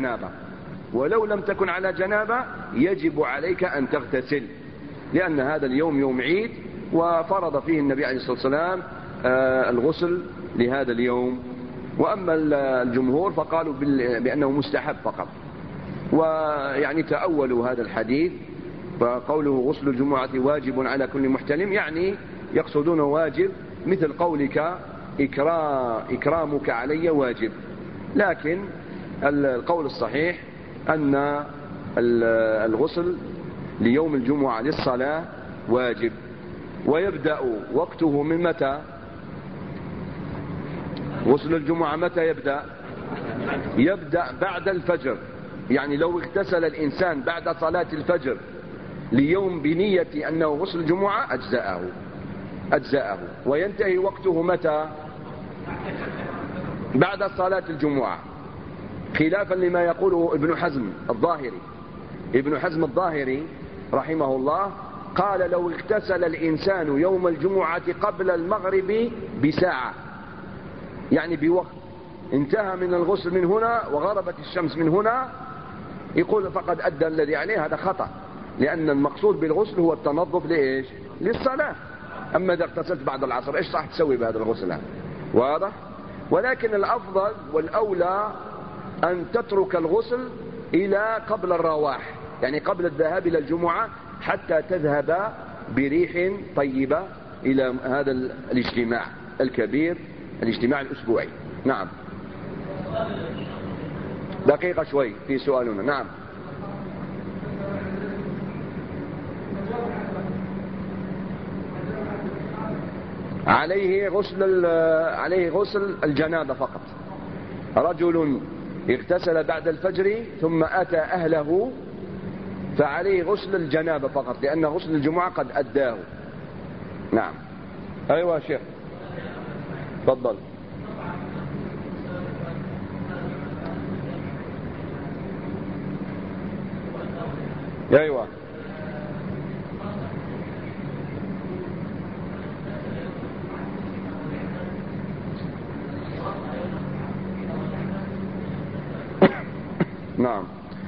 على جنابة يجب عليك أن تغتسل، لأن هذا اليوم يوم عيد وفرض فيه النبي عليه الصلاة والسلام الغسل لهذا اليوم. وأما الجمهور فقالوا بأنه مستحب فقط، ويعني تأولوا هذا الحديث، فقوله غسل الجمعة واجب على كل محتلم يعني يقصدون واجب مثل قولك إكرامك علي واجب. لكن القول الصحيح أن الغسل ليوم الجمعة للصلاة واجب، ويبدأ وقته من متى؟ غسل الجمعة متى يبدأ بعد الفجر. يعني لو اغتسل الإنسان بعد صلاة الفجر ليوم بنية أنه غسل الجمعة أجزاءه، وينتهي وقته متى؟ بعد صلاة الجمعة، خلافا لما يقوله ابن حزم الظاهري رحمه الله قال لو اغتسل الإنسان يوم الجمعة قبل المغرب بساعة، يعني بوقت انتهى من الغسل من هنا وغربت الشمس من هنا، يقول فقد أدى الذي عليه. هذا خطأ، لأن المقصود بالغسل هو التنظف لإيش؟ للصلاة. أما إذا اغتسلت بعد العصر إيش صح تسوي بهذا الغسل؟ واضح؟ ولكن الأفضل والأولى أن تترك الغسل إلى قبل الرواح، يعني قبل الذهاب إلى الجمعة، حتى تذهب بريح طيبة إلى هذا الاجتماع الكبير، الاجتماع الأسبوعي. نعم. دقيقة شوي في سؤالنا. نعم. عليه غسل الجنابة فقط. رجل اغتسل بعد الفجر ثم أتى أهله فعليه غسل الجنابة فقط، لأن غسل الجمعة قد أداه. نعم. أيوة شيخ، تفضل. أيوة. نعم.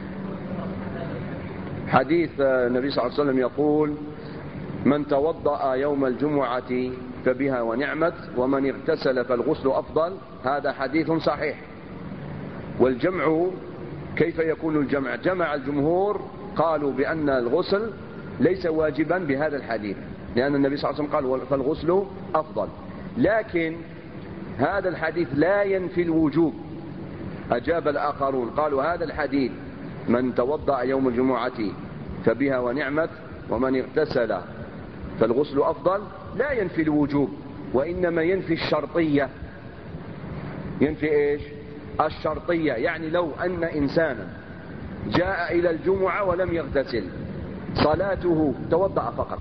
حديث النبي صلى الله عليه وسلم يقول: من توضأ يوم الجمعة فبها ونعمت، ومن اغتسل فالغسل أفضل. هذا حديث صحيح. والجمع كيف يكون الجمع؟ جمع الجمهور قالوا بأن الغسل ليس واجبا بهذا الحديث، لأن النبي صلى الله عليه وسلم قال: فالغسل أفضل. لكن هذا الحديث لا ينفي الوجوب. أجاب الآخرون قالوا: هذا الحديث من توضأ يوم الجمعة فبها ونعمت، ومن اغتسل فالغسل أفضل، لا ينفي الوجوب، وإنما ينفي الشرطية. ينفي إيش؟ الشرطية. يعني لو أن إنسانا جاء إلى الجمعة ولم يغتسل، صلاته توضأ فقط.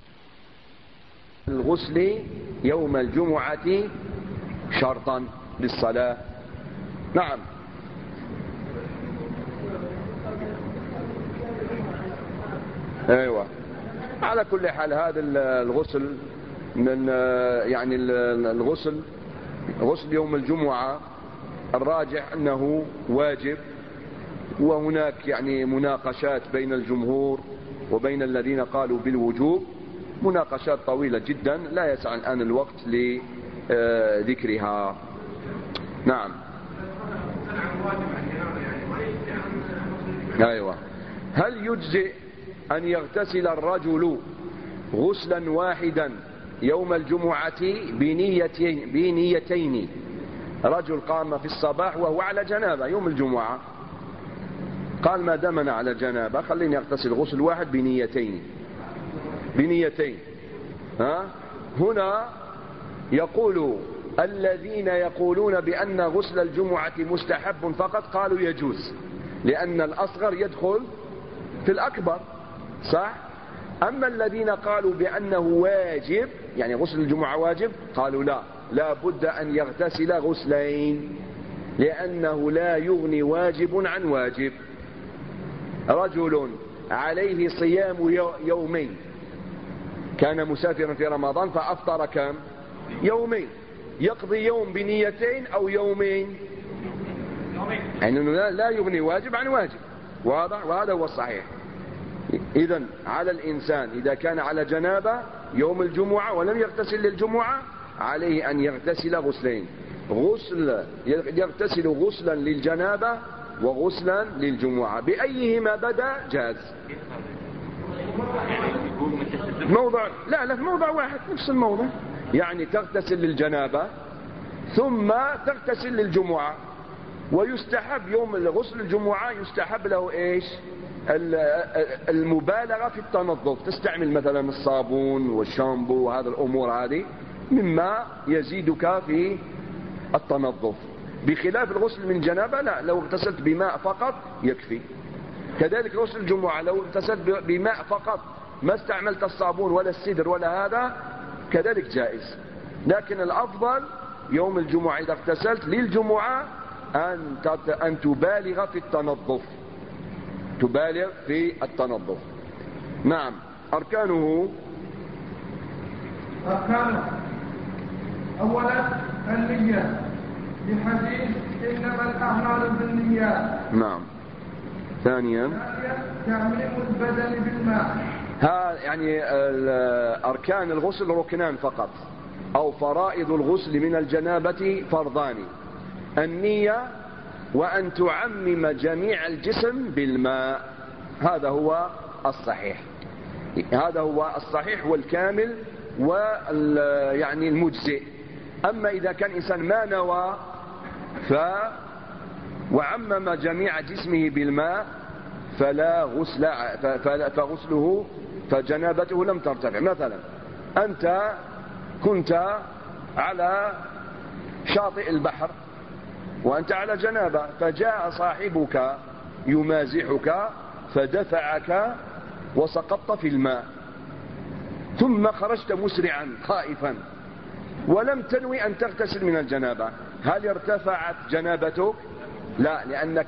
الغسل يوم الجمعة شرطا للصلاة. نعم. ايوه. على كل حال هذا الغسل من يعني غسل يوم الجمعة الراجح انه واجب، وهناك يعني مناقشات بين الجمهور وبين الذين قالوا بالوجوب، مناقشات طويلة جدا لا يسع الآن الوقت لذكرها. نعم. ايوه. هل يجزئ أن يغتسل الرجل غسلا واحدا يوم الجمعة بنيتين؟ رجل قام في الصباح وهو على جنابة يوم الجمعة، قال: ما دام أنا على جنابة خليني أغتسل غسل واحد بنيتين. هنا يقول الذين يقولون بأن غسل الجمعة مستحب فقط، قالوا يجوز، لأن الأصغر يدخل في الأكبر، صح؟ أما الذين قالوا بأنه واجب، يعني غسل الجمعة واجب، قالوا لا بد أن يغتسل غسلين، لأنه لا يغني واجب عن واجب. رجل عليه صيام يومين، كان مسافرا في رمضان فأفطر كم؟ يومين، يقضي يوم بنيتين أو يومين، يعني لا يغني واجب عن واجب. واضح؟ وهذا هو الصحيح. إذن على الإنسان إذا كان على جنابة يوم الجمعة ولم يغتسل للجمعة، عليه أن يغتسل غسلين، يغتسل غسلا للجنابة وغسلا للجمعة، بأيهما بدأ جاز. موضع لا في موضع واحد، نفس الموضع، يعني تغتسل للجنابة ثم تغتسل للجمعة. ويستحب يوم غسل الجمعة يستحب له إيش؟ المبالغة في التنظف، تستعمل مثلا الصابون والشامبو وهذا الأمور هذه مما يزيدك في التنظف، بخلاف الغسل من جنابة لا، لو اغتسلت بماء فقط يكفي. كذلك غسل الجمعة لو اغتسلت بماء فقط ما استعملت الصابون ولا السدر ولا هذا، كذلك جائز. لكن الأفضل يوم الجمعة إذا اغتسلت للجمعة أن تبالغ في التنظف، تبالغ في التنظف. نعم. أركانه أولا النية، لحديث إنما الأعمال بالنيات. نعم. ثانيا تعميم البدن بالماء. يعني أركان الغسل ركنان فقط، أو فرائض الغسل من الجنابة فرضان. النية وأن تعمم جميع الجسم بالماء. هذا هو الصحيح، هذا هو الصحيح والكامل يعني المجزئ. أما إذا كان إنسان ما نوى وعمم جميع جسمه بالماء فلا غسل، فغسله فجنابته لم ترتفع. مثلا أنت كنت على شاطئ البحر وأنت على جنابة، فجاء صاحبك يمازحك فدفعك وسقطت في الماء، ثم خرجت مسرعا خائفا ولم تنوي أن تغتسل من الجنابة، هل ارتفعت جنابتك؟ لا، لأنك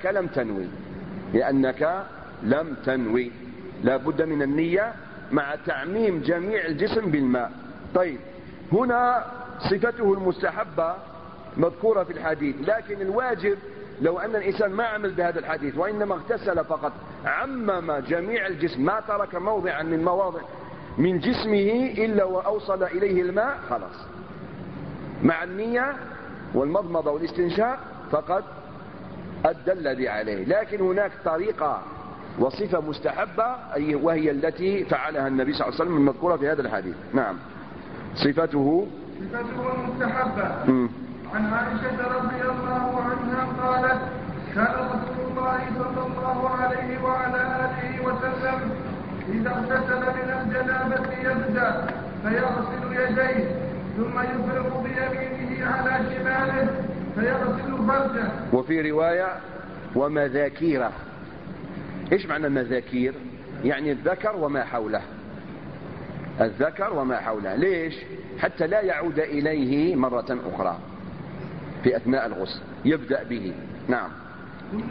لم تنوي. لا بد من النية مع تعميم جميع الجسم بالماء. طيب، هنا صفته المستحبة مذكورة في الحديث، لكن الواجب لو أن الإنسان ما عمل بهذا الحديث وإنما اغتسل فقط، عمم جميع الجسم، ما ترك موضعا من مواضع من جسمه إلا وأوصل إليه الماء، خلاص مع النية والمضمضة والاستنشاق فقد أدى الذي عليه. لكن هناك طريقة وصفة مستحبة وهي التي فعلها النبي صلى الله عليه وسلم المذكورة في هذا الحديث. نعم، صفته المستحبة. عن عائشة رضي الله عنها قالت: كان رسول الله صلى الله عليه وعلى آله وسلم إذا اغتسل من الجنابة يبدأ فيغسل يديه ثم يفرغ بيمينه على شماله فيغسل فرجه. وفي رواية ومذاكيره. إيش معنى المذاكير؟ يعني الذكر وما حوله، الذكر وما حوله. ليش؟ حتى لا يعود إليه مرة أخرى في أثناء الغسل، يبدأ به. نعم. ثم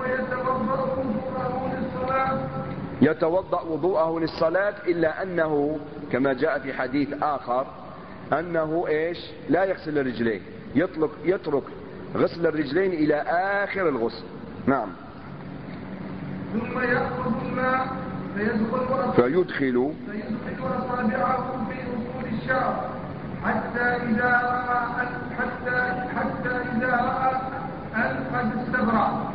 يتوضأ وضوءه للصلاة، إلا أنه كما جاء في حديث آخر أنه إيش؟ لا يغسل الرجلين، يترك غسل الرجلين إلى آخر الغسل. نعم. ثم يأخذ الماء فيدخل أصابعه في أصول الشعر حتى إذا رأى أن قد استبرأ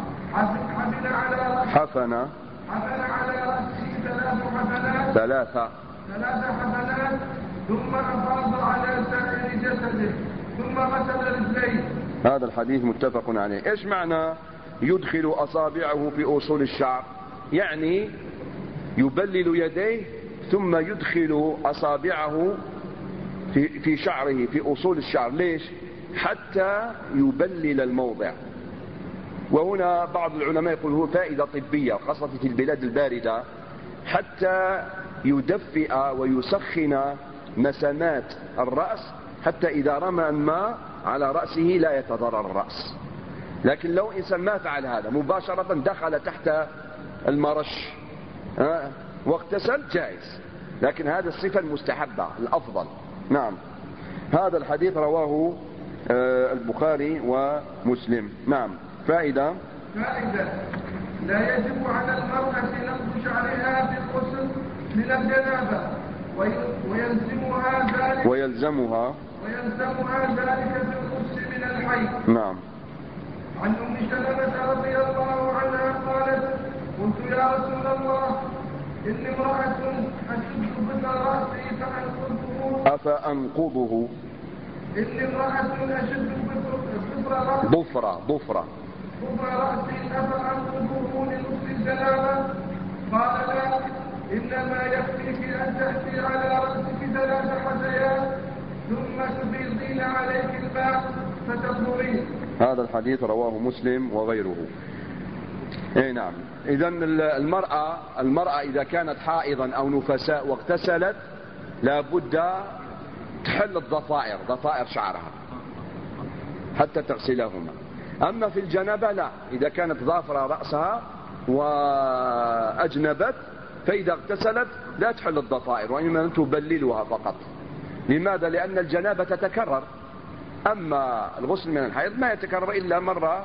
حفن على رأسه ثلاث حفنات ثم أفاض على سائر جسده ثم غسل رجليه. هذا الحديث متفق عليه. إيش معنى يدخل أصابعه في أصول الشعر؟ يعني يبلل يديه ثم يدخل أصابعه في شعره في أصول الشعر. ليش؟ حتى يبلل الموضع. وهنا بعض العلماء يقول هو فائدة طبية خاصة في البلاد الباردة، حتى يدفئ ويسخن مسامات الرأس، حتى إذا رمى الماء على رأسه لا يتضرر الرأس. لكن لو إنسان ما فعل هذا مباشرة دخل تحت المرش واغتسل جائز، لكن هذا الصفة المستحبة الأفضل. نعم. هذا الحديث رواه البخاري ومسلم. نعم. فائدة: لا يجب على المرأة نقض شعرها في الغسل من الجنابة ويلزمها ذلك في الغسل من الحيض. نعم. عن أم سلمة رضي الله عنها قالت: قلت يا رسول الله إني امرأة أشد بطر رأسي أفأنقضه. إني امرأة أشد ضفر رأسي أفأنقضه لغسل الجنابة؟ قال: لا، إنما يكفيك أن تأتي على رأسك 3 حثيات ثم تفيضين عليك الماء فتطهرين. هذا الحديث رواه مسلم وغيره. اي نعم. إذا المرأة إذا كانت حائضا أو نفساء واغتسلت لابد تحل ضفائر شعرها حتى تغسلهما. أما في الجنابة لا، إذا كانت ظافرة رأسها وأجنبت فإذا اغتسلت لا تحل الضفائر وإنما تبللها فقط. لماذا؟ لأن الجنابة تتكرر، أما الغسل من الحيض ما يتكرر إلا مرة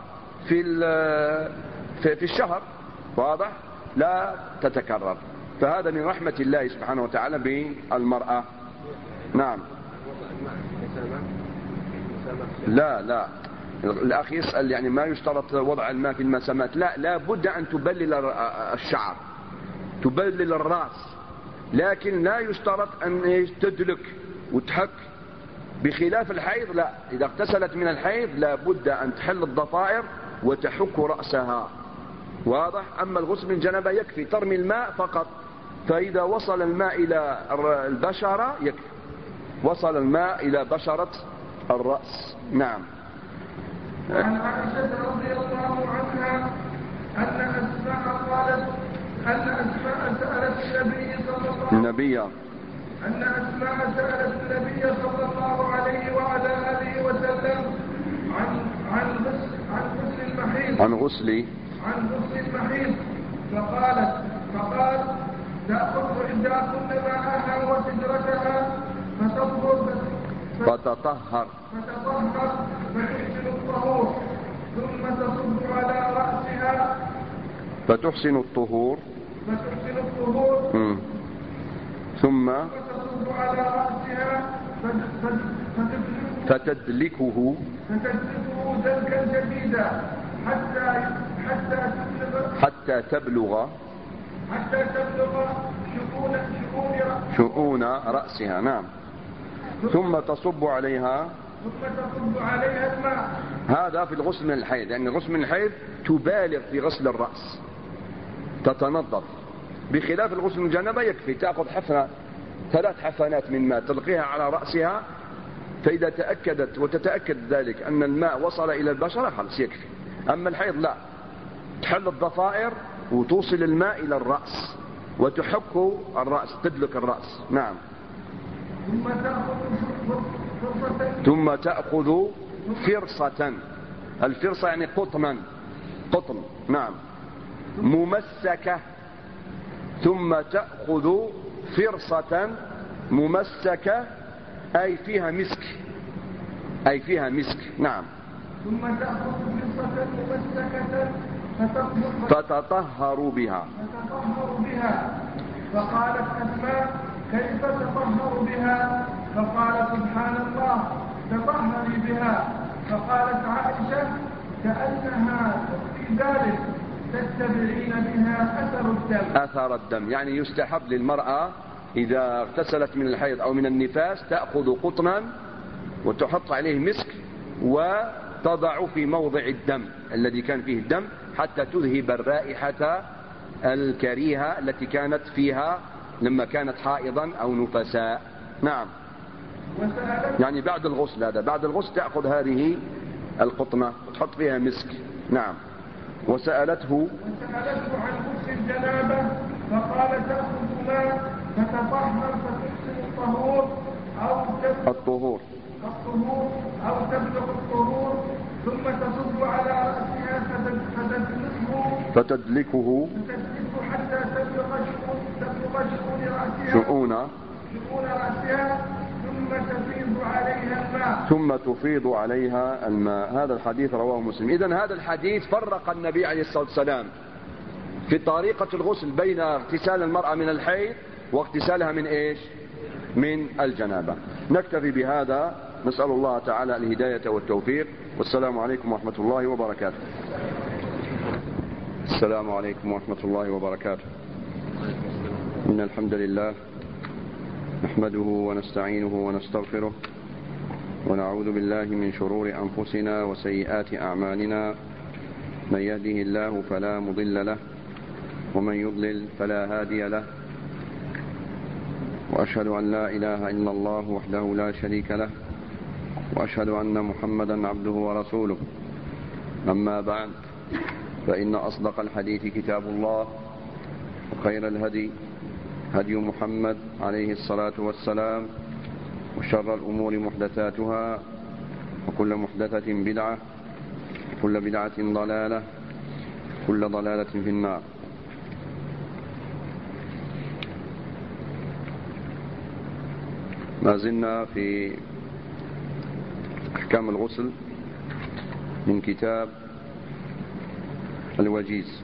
في الشهر، واضح؟ لا تتكرر. فهذا من رحمة الله سبحانه وتعالى بالمرأة. نعم. لا الأخ يسأل يعني ما يشترط وضع الماء في المسامات. لا بد أن تبلل الشعر، تبلل الرأس، لكن لا يشترط أن تدلك وتحك. بخلاف الحيض لا، إذا اغتسلت من الحيض لا بد أن تحل الضفائر وتحك رأسها، واضح. أما الغسل من الجنابة يكفي ترمي الماء فقط، فإذا وصل الماء إلى البشرة يكفي، وصل الماء إلى بشرة الرأس. نعم. وعن عائشة رضي الله عنها أن أسماء قالت أن أسماء سألت النبي صلى الله عليه وعلى آله وسلم عن غسل المحيض فقال تأخذ إحداكن ماءها وسدرتها فتطهر فتحسن الطهور ثم تصب على رأسها ثم تصب على رأسها فتدلكه دلكا شديدا حتى تبلغ شؤون رأسها. نعم. ثم تصب عليها الماء. هذا في الغسل من الحيض، يعني الغسل من الحيض تبالغ في غسل الرأس، تتنظف. بخلاف الغسل من الجنابة يكفي تأخذ حفنة 3 حفنات من ماء تلقيها على رأسها، فإذا تأكدت وتتأكد ذلك أن الماء وصل إلى البشرة خلاص يكفي. أما الحيض لا، تحل الضفائر وتوصل الماء إلى الرأس وتحك الرأس، تدلك الرأس. نعم. ثم تأخذ فرصة. الفرصة يعني قطن. نعم. ممسكة. ثم تأخذ فرصة ممسكة أي فيها مسك. نعم. ثم تأخذ فرصة ممسكة فتطهر بها. فقالت أسماء كيف تطهر بها؟ فقال سبحان الله تطهري بها. فقالت عائشة كأنها تخفي ذلك تتبعين بها أثر الدم. يعني يستحب للمرأة إذا اغتسلت من الحيض أو من النفاس تأخذ قطنا وتحط عليه مسك وتضع في موضع الدم الذي كان فيه الدم حتى تذهب الرائحة الكريهة التي كانت فيها لما كانت حائضا أو نفساء. نعم. يعني بعد الغسل، هذا بعد الغسل تأخذ هذه القطنة وتحط فيها مسك. نعم. وسألته عن غسل الجنابة فقال تأخذ ماء فتطهر فتحسن الطهور أو تبلغ الطهور ثم تصب على رأسها فتدلكه حتى تبلغ شؤون رأسها ثم تفيض عليها الماء. هذا الحديث رواه مسلم. إذن هذا الحديث فرق النبي عليه الصلاة والسلام في طريقة الغسل بين اغتسال المرأة من الحيض واغتسالها من إيش؟ من الجنابة. نكتفي بهذا، نسأل الله تعالى الهداية والتوفيق، والسلام عليكم ورحمة الله وبركاته. السلام عليكم ورحمة الله وبركاته. إن الحمد لله نحمده ونستعينه ونستغفره ونعوذ بالله من شرور أنفسنا وسيئات أعمالنا، من يهده الله فلا مضل له ومن يضلل فلا هادي له، وأشهد أن لا إله إلا الله وحده لا شريك له، وأشهد أن محمدا عبده ورسوله. أما بعد، فإن أصدق الحديث كتاب الله، وخير الهدي هدي محمد عليه الصلاة والسلام، وشر الأمور محدثاتها، وكل محدثة بدعة، وكل بدعة ضلالة، كل ضلالة في النار. ما زلنا في أحكام الغسل من كتاب الوجيز.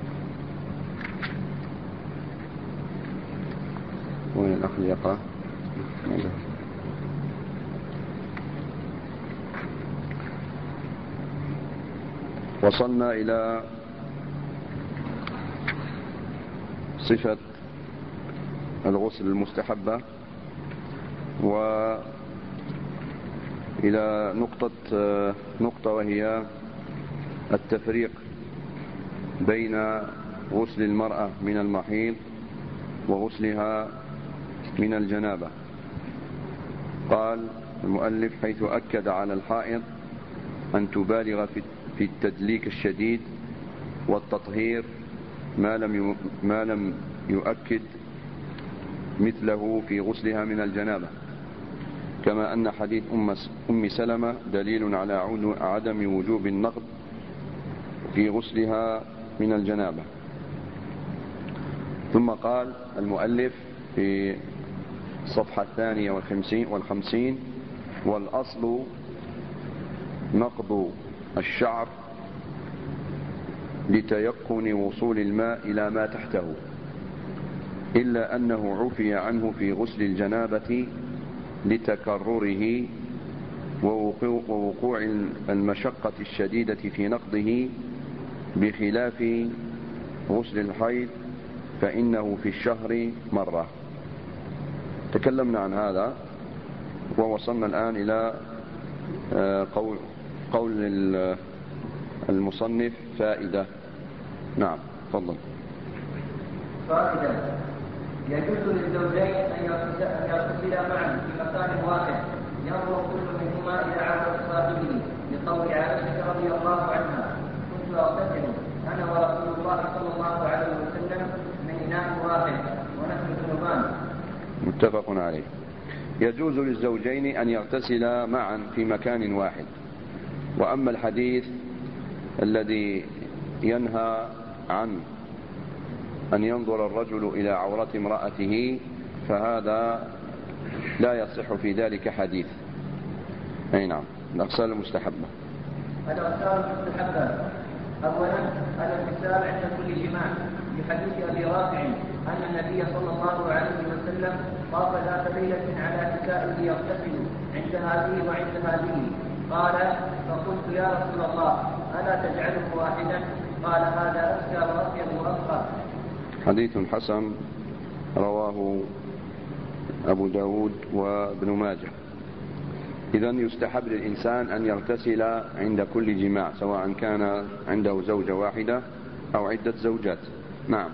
وين الأخ يقرأ؟ وصلنا إلى صفة الغسل المستحبة وإلى نقطة وهي التفريق بين غسل المرأة من المحيض وغسلها من الجنابة. قال المؤلف: حيث أكد على الحائض أن تبالغ في التدليك الشديد والتطهير ما لم يؤكد مثله في غسلها من الجنابة، كما أن حديث أم سلمة دليل على عدم وجوب النقض في غسلها من الجنابة. ثم قال المؤلف في الصفحة 52: والأصل نقض الشعر لتيقن وصول الماء إلى ما تحته، إلا أنه عفي عنه في غسل الجنابة لتكرره ووقوع المشقة الشديدة في نقضه، بخلاف غسل الحيض فإنه في الشهر مرة. تكلمنا عن هذا ووصلنا الآن إلى قول المصنف: فائدة. نعم، تفضل. فائدة: يجوز للزوجين أن يغتسلا معا في مكان واحد ينظر كل منهما إلى عورة صاحبه، لقول عائشة رضي الله عنها: كنت أغتسل أنا ورسول الله صلى الله عليه وسلم من إناء واحد ونحن جنبان. متفق عليه. يجوز للزوجين أن يغتسلا معا في مكان واحد. وأما الحديث الذي ينهى عن أن ينظر الرجل إلى عورة امرأته فهذا لا يصح في ذلك حديث. أي نعم. الأغسال المستحبة: الأغسال المستحبة: أولا الاغتسال عند كل جماع، لحديث أبي رافع أن النبي صلى الله عليه وسلم طاف ذات ليلة على نسائه يغتسل عند هذه وعند هذه، قال: فقلت يا رسول الله ألا تجعله واحدا؟ قال: هذا أزكى وأطيب وأطهر. حديث حسن رواه أبو داود وابن ماجه. إذن يستحب للإنسان أن يغتسل عند كل جماع، سواء كان عنده زوجة واحدة أو عدة زوجات. نعم.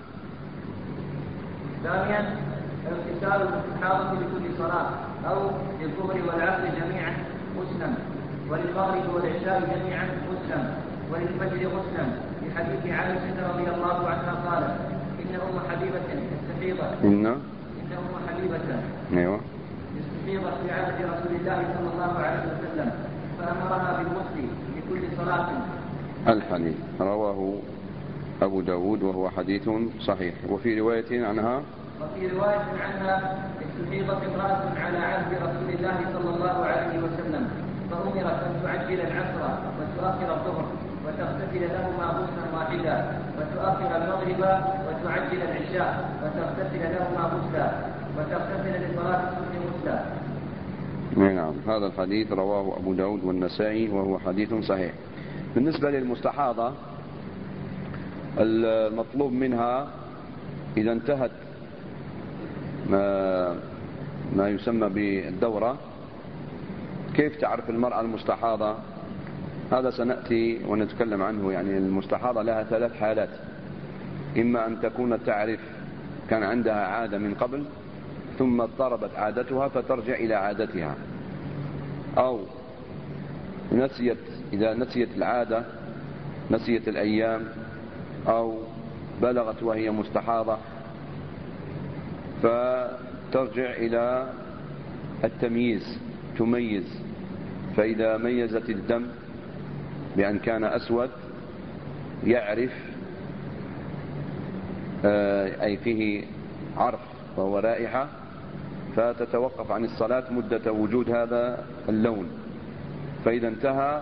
ثانيا اغتسال الاستحاضة لكل صلاة، أو للظهر والعصر جميعا غسلا، وللمغرب والعشاء جميعا غسلا، وللفجر غسلا، لحديث عائشة رضي الله عنها قالت: إن أم حبيبة استحيضت إن أم حبيبة استحيضت في عهد رسول الله صلى الله عليه وسلم فأمرها بالغسل لكل صلاة. الحديث رواه أبو داود وهو حديث صحيح. وفي رواية عنها استحيضت امرأة على عهد رسول الله صلى الله عليه وسلم فأمرت أن تعجل العصر وتؤخر الظهر وتغتسل لهما غسلا واحدا، وتؤخر المغرب وتعجل العشاء وتغتسل لهما غسلا، وتغتسل لصلاة الصبح غسلا. نعم. هذا الحديث رواه أبو داود والنسائي وهو حديث صحيح. بالنسبة للمستحاضة المطلوب منها إذا انتهت ما يسمى بالدورة، كيف تعرف المرأة المستحاضة؟ هذا سنأتي ونتكلم عنه. يعني المستحاضة لها 3 حالات: إما أن تكون تعرف كان عندها عادة من قبل ثم اضطربت عادتها فترجع إلى عادتها، أو إذا نسيت العادة، نسيت الأيام، أو بلغت وهي مستحاضة فترجع إلى التمييز، تميز. فإذا ميزت الدم بأن كان أسود يعرف أي فيه عرف وهو رائحة، فتتوقف عن الصلاة مدة وجود هذا اللون. فإذا انتهى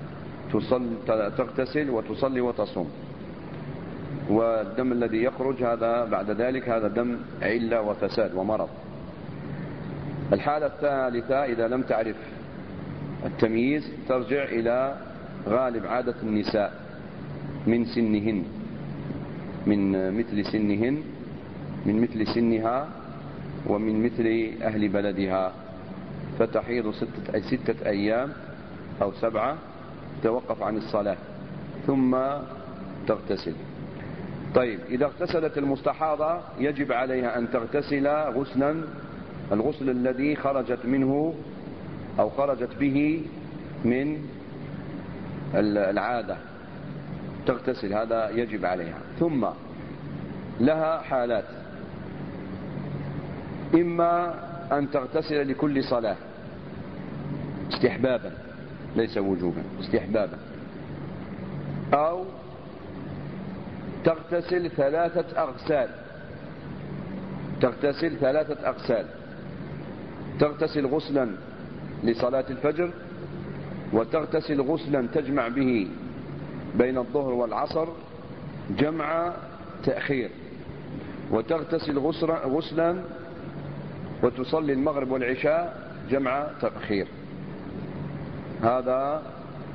تغتسل وتصلي وتصوم. والدم الذي يخرج هذا بعد ذلك هذا دم علة وفساد ومرض. الحالة الثالثة إذا لم تعرف التمييز ترجع إلى غالب عادة النساء من سنهن، من مثل سنهن، من مثل سنها، ومن مثل أهل بلدها، فتحيض 6 أيام أو 7، توقف عن الصلاة ثم تغتسل. طيب إذا اغتسلت المستحاضة يجب عليها أن تغتسل غسلا، الغسل الذي خرجت منه أو خرجت به من العادة، تغتسل، هذا يجب عليها. ثم لها حالات، إما أن تغتسل لكل صلاة استحبابا ليس وجوبا، استحبابا، أو تغتسل 3 أغسال، تغتسل 3 أغسال، تغتسل غسلا لصلاة الفجر، وتغتسل غسلا تجمع به بين الظهر والعصر جمع تأخير، وتغتسل غسلا وتصلي المغرب والعشاء جمع تأخير. هذا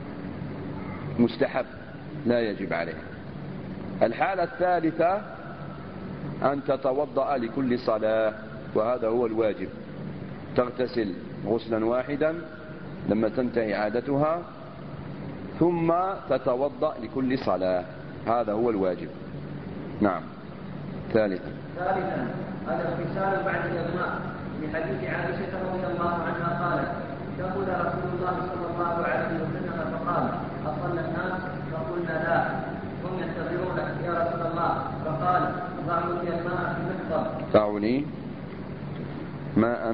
مستحب لا يجب عليه. الحالة الثالثة أن تتوضأ لكل صلاة، وهذا هو الواجب، تغتسل غسلا واحدا لما تنتهي عادتها ثم تتوضأ لكل صلاة، هذا هو الواجب. نعم. ثالثا الاغتسال بعد الإغماء، لحديث عائشة رضي الله عنها قالت: دخل رسول الله صلى الله عليه وسلم فقال: أصلى الناس؟ فقلنا لا. هم ينتظرونك يا رسول الله. فقال: ضعوا لي الماء في المحضر. ضعوني ماء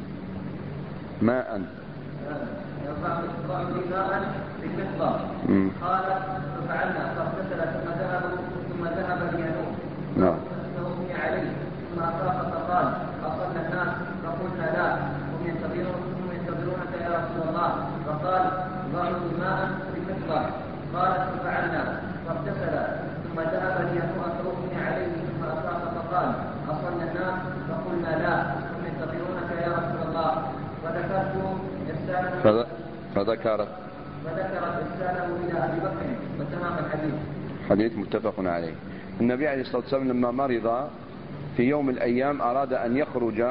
ضعوا لي ماء في المحضر. قال: ففعلنا، فاغتسل ثم ذهب لينوم. نعم. فأغمي عليه ثم أفاق فقال: أصلى الناس؟ فقلنا لا. هم ينتظرونك يا رسول الله. فقال: ضعوا لي ماء في المحضر. قالت: ففعلنا، فاغتسل ثم ذهب لينوم فأغمي عليه ثم أفاق فقال: أصلى الناس؟ فقلنا لا. هم ينتظرونك يا رسول الله. فذكرت إرساله إلى أبي بكر وتمام الحديث. حديث متفق عليه. النبي عليه الصلاة والسلام لما مرض في يوم من الأيام أراد أن يخرج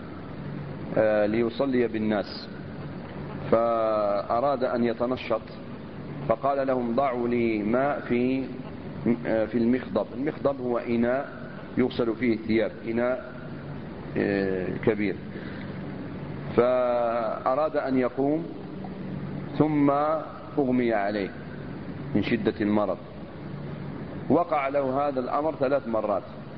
ليصلي بالناس، فأراد أن يتنشط، فقال لهم: ضعوا لي ماء في المخضب. المخضب هو إناء يغسل فيه الثياب، إناء كبير. فأراد أن يقوم ثم أغمي عليه من شدة المرض. وقع له هذا الأمر 3 مرات،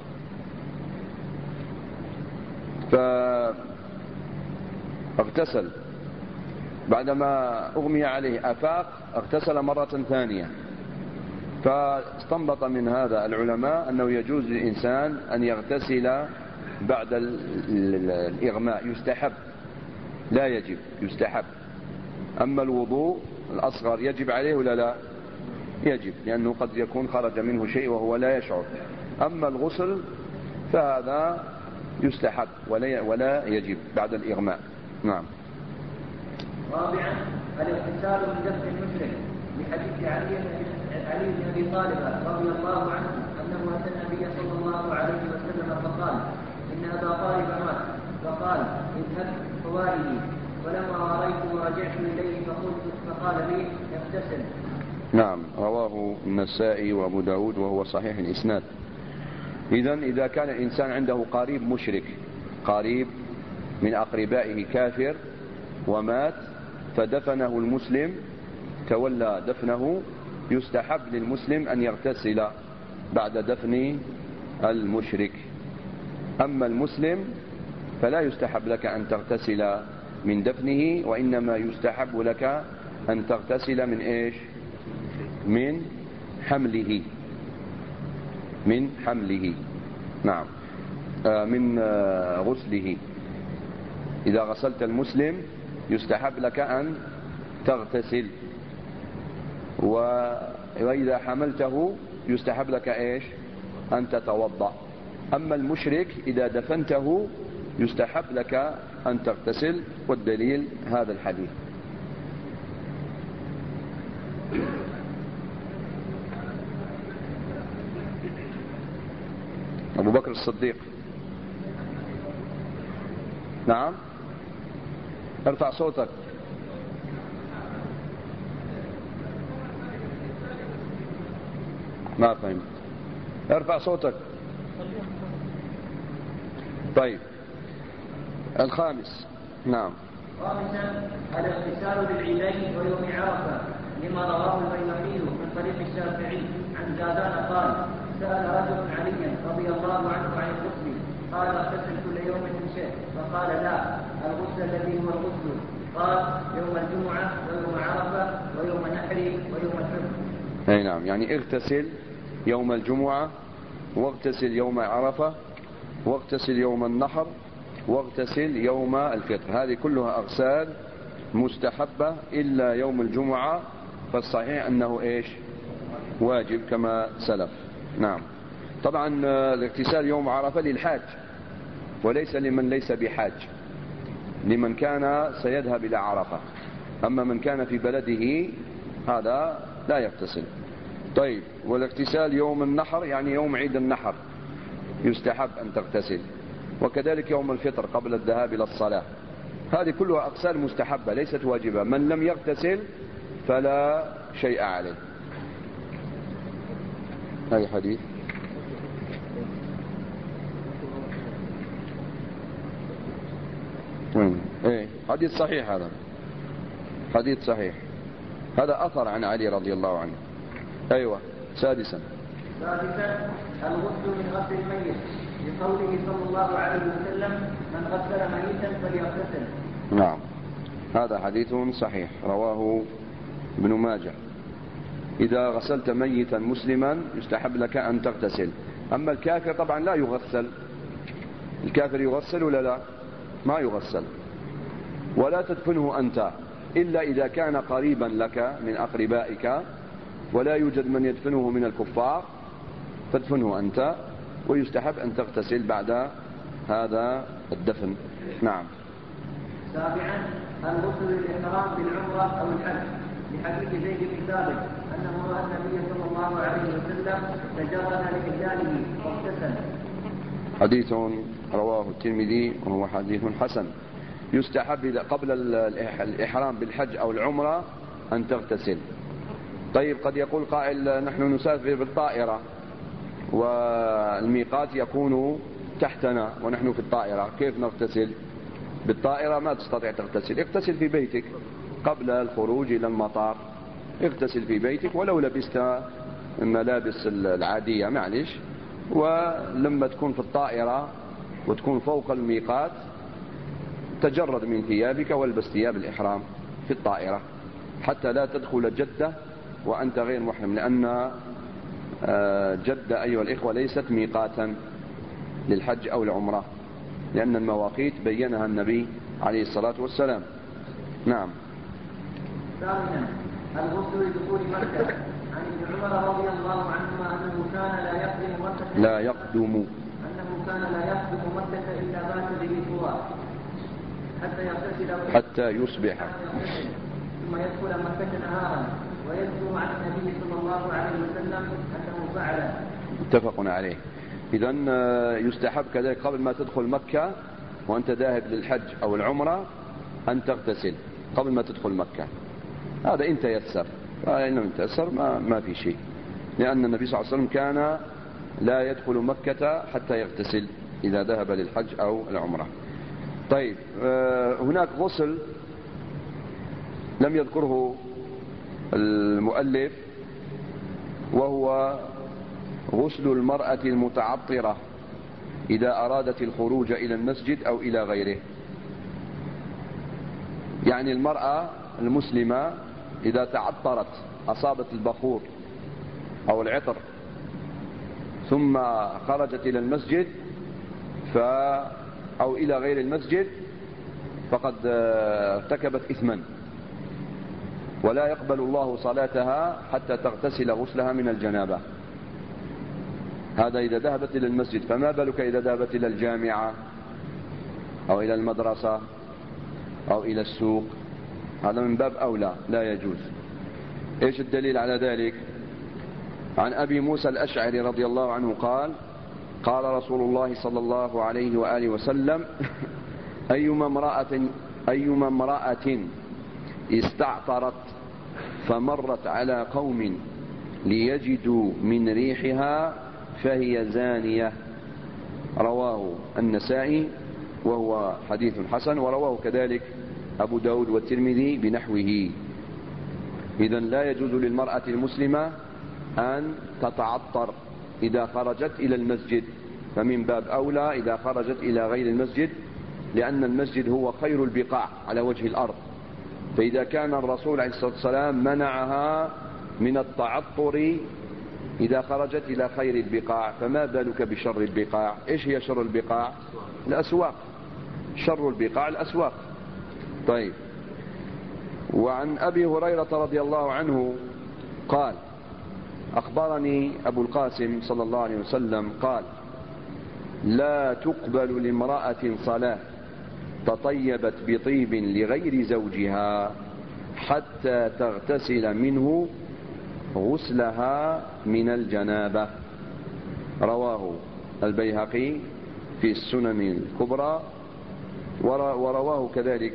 فاغتسل بعدما أغمي عليه، أفاق، اغتسل مرة ثانية. فاستنبط من هذا العلماء أنه يجوز للإنسان أن يغتسل بعد الإغماء، يستحب لا يجب، يستحب. أما الوضوء الأصغر يجب عليه ولا لا؟ يجب، لأنه قد يكون خرج منه شيء وهو لا يشعر. أما الغسل فهذا يستحب ولا يجب بعد الإغماء. نعم. رابعا الاغتسال من دفن المشرك، لحديث علي بن أبي طالب رضي الله عنه أنه أتى النبي صلى الله عليه وسلم فقال: إن أبا طالب مات. فقال: اذهب فوالدي. ولما رأيته ورجعت إليه فقال لي: اغتسل. نعم، رواه النسائي وأبو داود وهو صحيح الإسناد. إذا كان الإنسان عنده قريب مشرك، قريب من أقربائه كافر ومات، فدفنه المسلم، تولى دفنه، يستحب للمسلم أن يغتسل بعد دفن المشرك. أما المسلم فلا يستحب لك أن تغتسل من دفنه، وإنما يستحب لك أن تغتسل من إيش؟ من حمله، من حمله. نعم، من غسله. إذا غسلت المسلم يستحب لك أن تغتسل، وإذا حملته يستحب لك إيش؟ أن تتوضأ. أما المشرك إذا دفنته يستحب لك أن تغتسل، والدليل هذا الحديث. أبو بكر الصديق. نعم، ارفع صوتك. ما فهمت، ارفع صوتك. طيب، الخامس. نعم. خامسا الاغتسال للعيدين ويوم عرفه، لما رواه البيهقي من طريق الشافعي عن زادان قال: سأل رجل عليا رضي الله عنه عن الغسل، قال: اغتسل كل يوم من شيء؟ فقال: لا، الغسل الذي هو الغسل. قال: يوم الجمعة ويوم عرفة ويوم النحر ويوم الفطر. اي نعم، يعني اغتسل يوم الجمعة، واغتسل يوم عرفة، واغتسل يوم النحر، واغتسل يوم الفطر. هذه كلها أغسال مستحبة إلا يوم الجمعة، فالصحيح أنه إيش؟ واجب كما سلف. نعم. طبعا الاغتسال يوم عرفة للحاج وليس لمن ليس بحاج، لمن كان سيذهب إلى عرفة. أما من كان في بلده هذا لا يغتسل. طيب، والاغتسال يوم النحر يعني يوم عيد النحر يستحب أن تغتسل، وكذلك يوم الفطر قبل الذهاب إلى الصلاة. هذه كلها أغسال مستحبة ليست واجبة. من لم يغتسل فلا شيء عليه. أي حديث؟ إيه، حديث صحيح، هذا حديث صحيح، هذا أثر عن علي رضي الله عنه. أيوة. سادسا الغسل من غسل الميت، لقوله صلى الله عليه وسلم: من غسل ميتا فليغتسل. نعم، هذا حديث صحيح رواه ابن ماجه. إذا غسلت ميتا مسلما يستحب لك أن تغتسل. أما الكافر طبعا لا يغسل. الكافر يغسل ولا لا؟ ما يغسل. ولا تدفنه أنت إلا إذا كان قريبا لك من أقربائك، ولا يوجد من يدفنه من الكفار، فادفنه أنت، ويستحب أن تغتسل بعد هذا الدفن. نعم. سابعا الغسل للإحرام بالعمرة أو الحج، لحديث زيد بن ثابت أنه رأى النبي صلى الله عليه وسلم تجرد لإحلاله واغتسل. حديث رواه الترمذي وهو حديث حسن. يستحب قبل الإحرام بالحج أو العمرة أن تغتسل. طيب، قد يقول قائل: نحن نسافر بالطائرة والميقات يكون تحتنا ونحن في الطائرة، كيف نغتسل؟ بالطائرة ما تستطيع تغتسل. اغتسل في بيتك قبل الخروج إلى المطار، اغتسل في بيتك ولو لبست الملابس العادية معلش، ولما تكون في الطائرة وتكون فوق الميقات تجرد من ثيابك والبس ثياب الإحرام في الطائرة، حتى لا تدخل جدة وأنت غير محرم، لأن جدة أيها الإخوة ليست ميقاتا للحج أو العمرة، لأن المواقيت بينها النبي عليه الصلاة والسلام. نعم. ثامنا الغسل لدخول مكة، عن ابن عمر رضي الله عنهما أنه كان لا يقدم مكة إلا بات به طوى حتى يصبح، ثم يدخل مكة نهارا، ويذكر عن النبي صلى الله عليه وسلم أنه فعل. متفق عليه. إذن يستحب كذلك قبل ما تدخل مكة وأنت ذاهب للحج أو العمرة أن تغتسل قبل ما تدخل مكة. هذا إن تيسر، فإن لم تيسر ما في شيء، لأن النبي صلى الله عليه وسلم كان لا يدخل مكة حتى يغتسل إذا ذهب للحج أو العمرة. طيب، هناك غسل لم يذكره المؤلف، وهو غسل المرأة المتعطرة إذا أرادت الخروج إلى المسجد أو إلى غيره. يعني المرأة المسلمة إذا تعطرت، أصابت البخور أو العطر، ثم خرجت إلى المسجد أو إلى غير المسجد، فقد ارتكبت إثما، ولا يقبل الله صلاتها حتى تغتسل غسلها من الجنابة. هذا إذا ذهبت إلى المسجد، فما بالك إذا ذهبت إلى الجامعة أو إلى المدرسة أو إلى السوق، هذا من باب أولى لا يجوز. إيش الدليل على ذلك؟ عن أبي موسى الأشعري رضي الله عنه قال: قال رسول الله صلى الله عليه وآله وسلم: أيما امرأة استعطرت فمرت على قوم ليجدوا من ريحها فهي زانية. رواه النسائي وهو حديث حسن، ورواه كذلك أبو داود والترمذي بنحوه. إذن لا يجوز للمرأة المسلمة أن تتعطر إذا خرجت إلى المسجد، فمن باب أولى إذا خرجت إلى غير المسجد، لأن المسجد هو خير البقاع على وجه الأرض. فإذا كان الرسول عليه الصلاة والسلام منعها من التعطر إذا خرجت إلى خير البقاع، فما بالك بشر البقاع؟ إيش هي شر البقاع؟ الأسواق. شر البقاع الأسواق. طيب. وعن أبي هريرة رضي الله عنه قال: أخبرني أبو القاسم صلى الله عليه وسلم قال: لا تقبل لامرأة صلاة تطيبت بطيب لغير زوجها حتى تغتسل منه غسلها من الجنابة. رواه البيهقي في السنن الكبرى، ورواه كذلك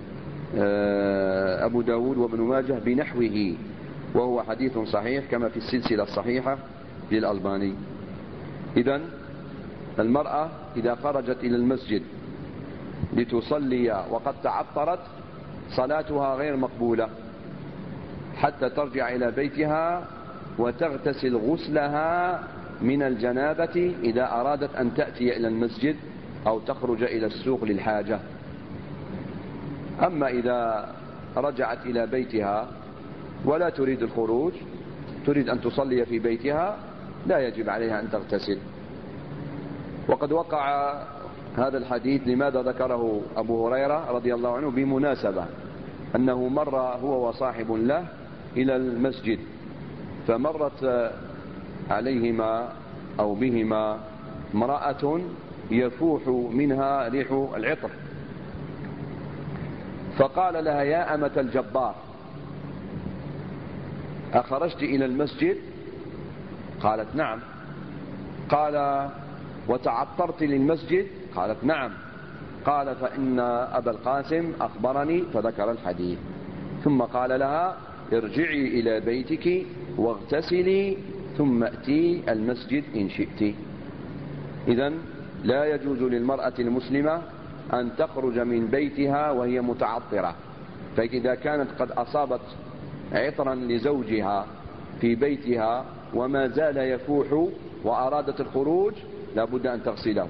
أبو داود وابن ماجه بنحوه، وهو حديث صحيح كما في السلسلة الصحيحة للألباني. إذن المرأة إذا خرجت إلى المسجد لتصلي وقد تعطرت صلاتها غير مقبولة حتى ترجع إلى بيتها وتغتسل غسلها من الجنابة إذا أرادت أن تأتي إلى المسجد أو تخرج إلى السوق للحاجة. أما إذا رجعت إلى بيتها ولا تريد الخروج، تريد أن تصلي في بيتها، لا يجب عليها أن تغتسل. وقد وقع هذا الحديث لماذا ذكره أبو هريرة رضي الله عنه؟ بمناسبة أنه مر هو وصاحب له إلى المسجد، فمرت عليهما أو بهما امرأة يفوح منها ريح العطر، فقال لها: يا أمة الجبار، أخرجت إلى المسجد؟ قالت: نعم. قال: وتعطرت للمسجد؟ قالت: نعم. قال: فإن أبا القاسم أخبرني، فذكر الحديث، ثم قال لها: ارجعي إلى بيتك واغتسلي ثم أتي المسجد إن شئت. إذن لا يجوز للمرأة المسلمة أن تخرج من بيتها وهي متعطرة، فإذا كانت قد أصابت عطرا لزوجها في بيتها وما زال يفوح وأرادت الخروج لا بد أن تغسله.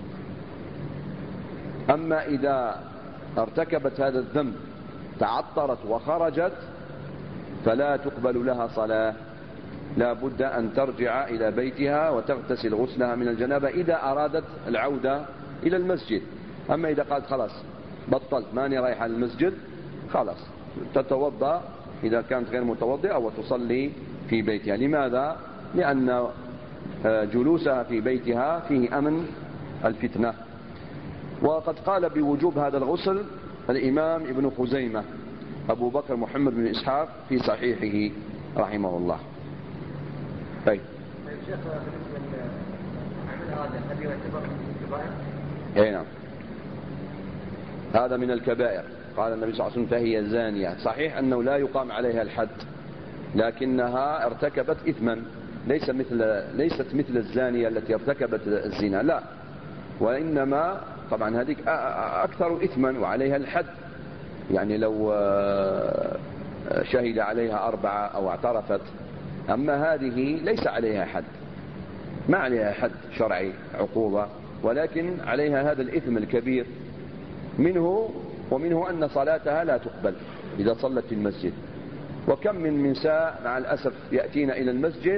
أما إذا ارتكبت هذا الذنب تعطرت وخرجت فلا تقبل لها صلاة، لا بد أن ترجع إلى بيتها وتغتسل غسلها من الجنابة إذا أرادت العودة إلى المسجد. أما إذا قالت خلاص بطلت ماني رايحة للمسجد، خلاص تتوضأ إذا كانت غير متوضئة وتصلي في بيتها. لماذا؟ لأن جلوسها في بيتها فيه أمن الفتنة. وقد قال بوجوب هذا الغسل الإمام ابن خزيمة أبو بكر محمد بن إسحاق في صحيحه رحمه الله. طيب شيخ، بالنسبة لعمل هذا هل يعتبر من الكبائر؟ اي نعم، هذا من الكبائر. قال النبي صلى الله عليه وسلم: فهي زانية. صحيح أنه لا يقام عليها الحد، لكنها ارتكبت إثما، ليست مثل الزانية التي ارتكبت الزنا، لا، وإنما طبعا هذه أكثر إثما وعليها الحد. يعني لو شهد عليها 4 أو اعترفت، أما هذه ليس عليها حد، ما عليها حد شرعي عقوبة، ولكن عليها هذا الإثم الكبير ومنه أن صلاتها لا تقبل إذا صلت في المسجد. وكم من نساء مع الأسف يأتين إلى المسجد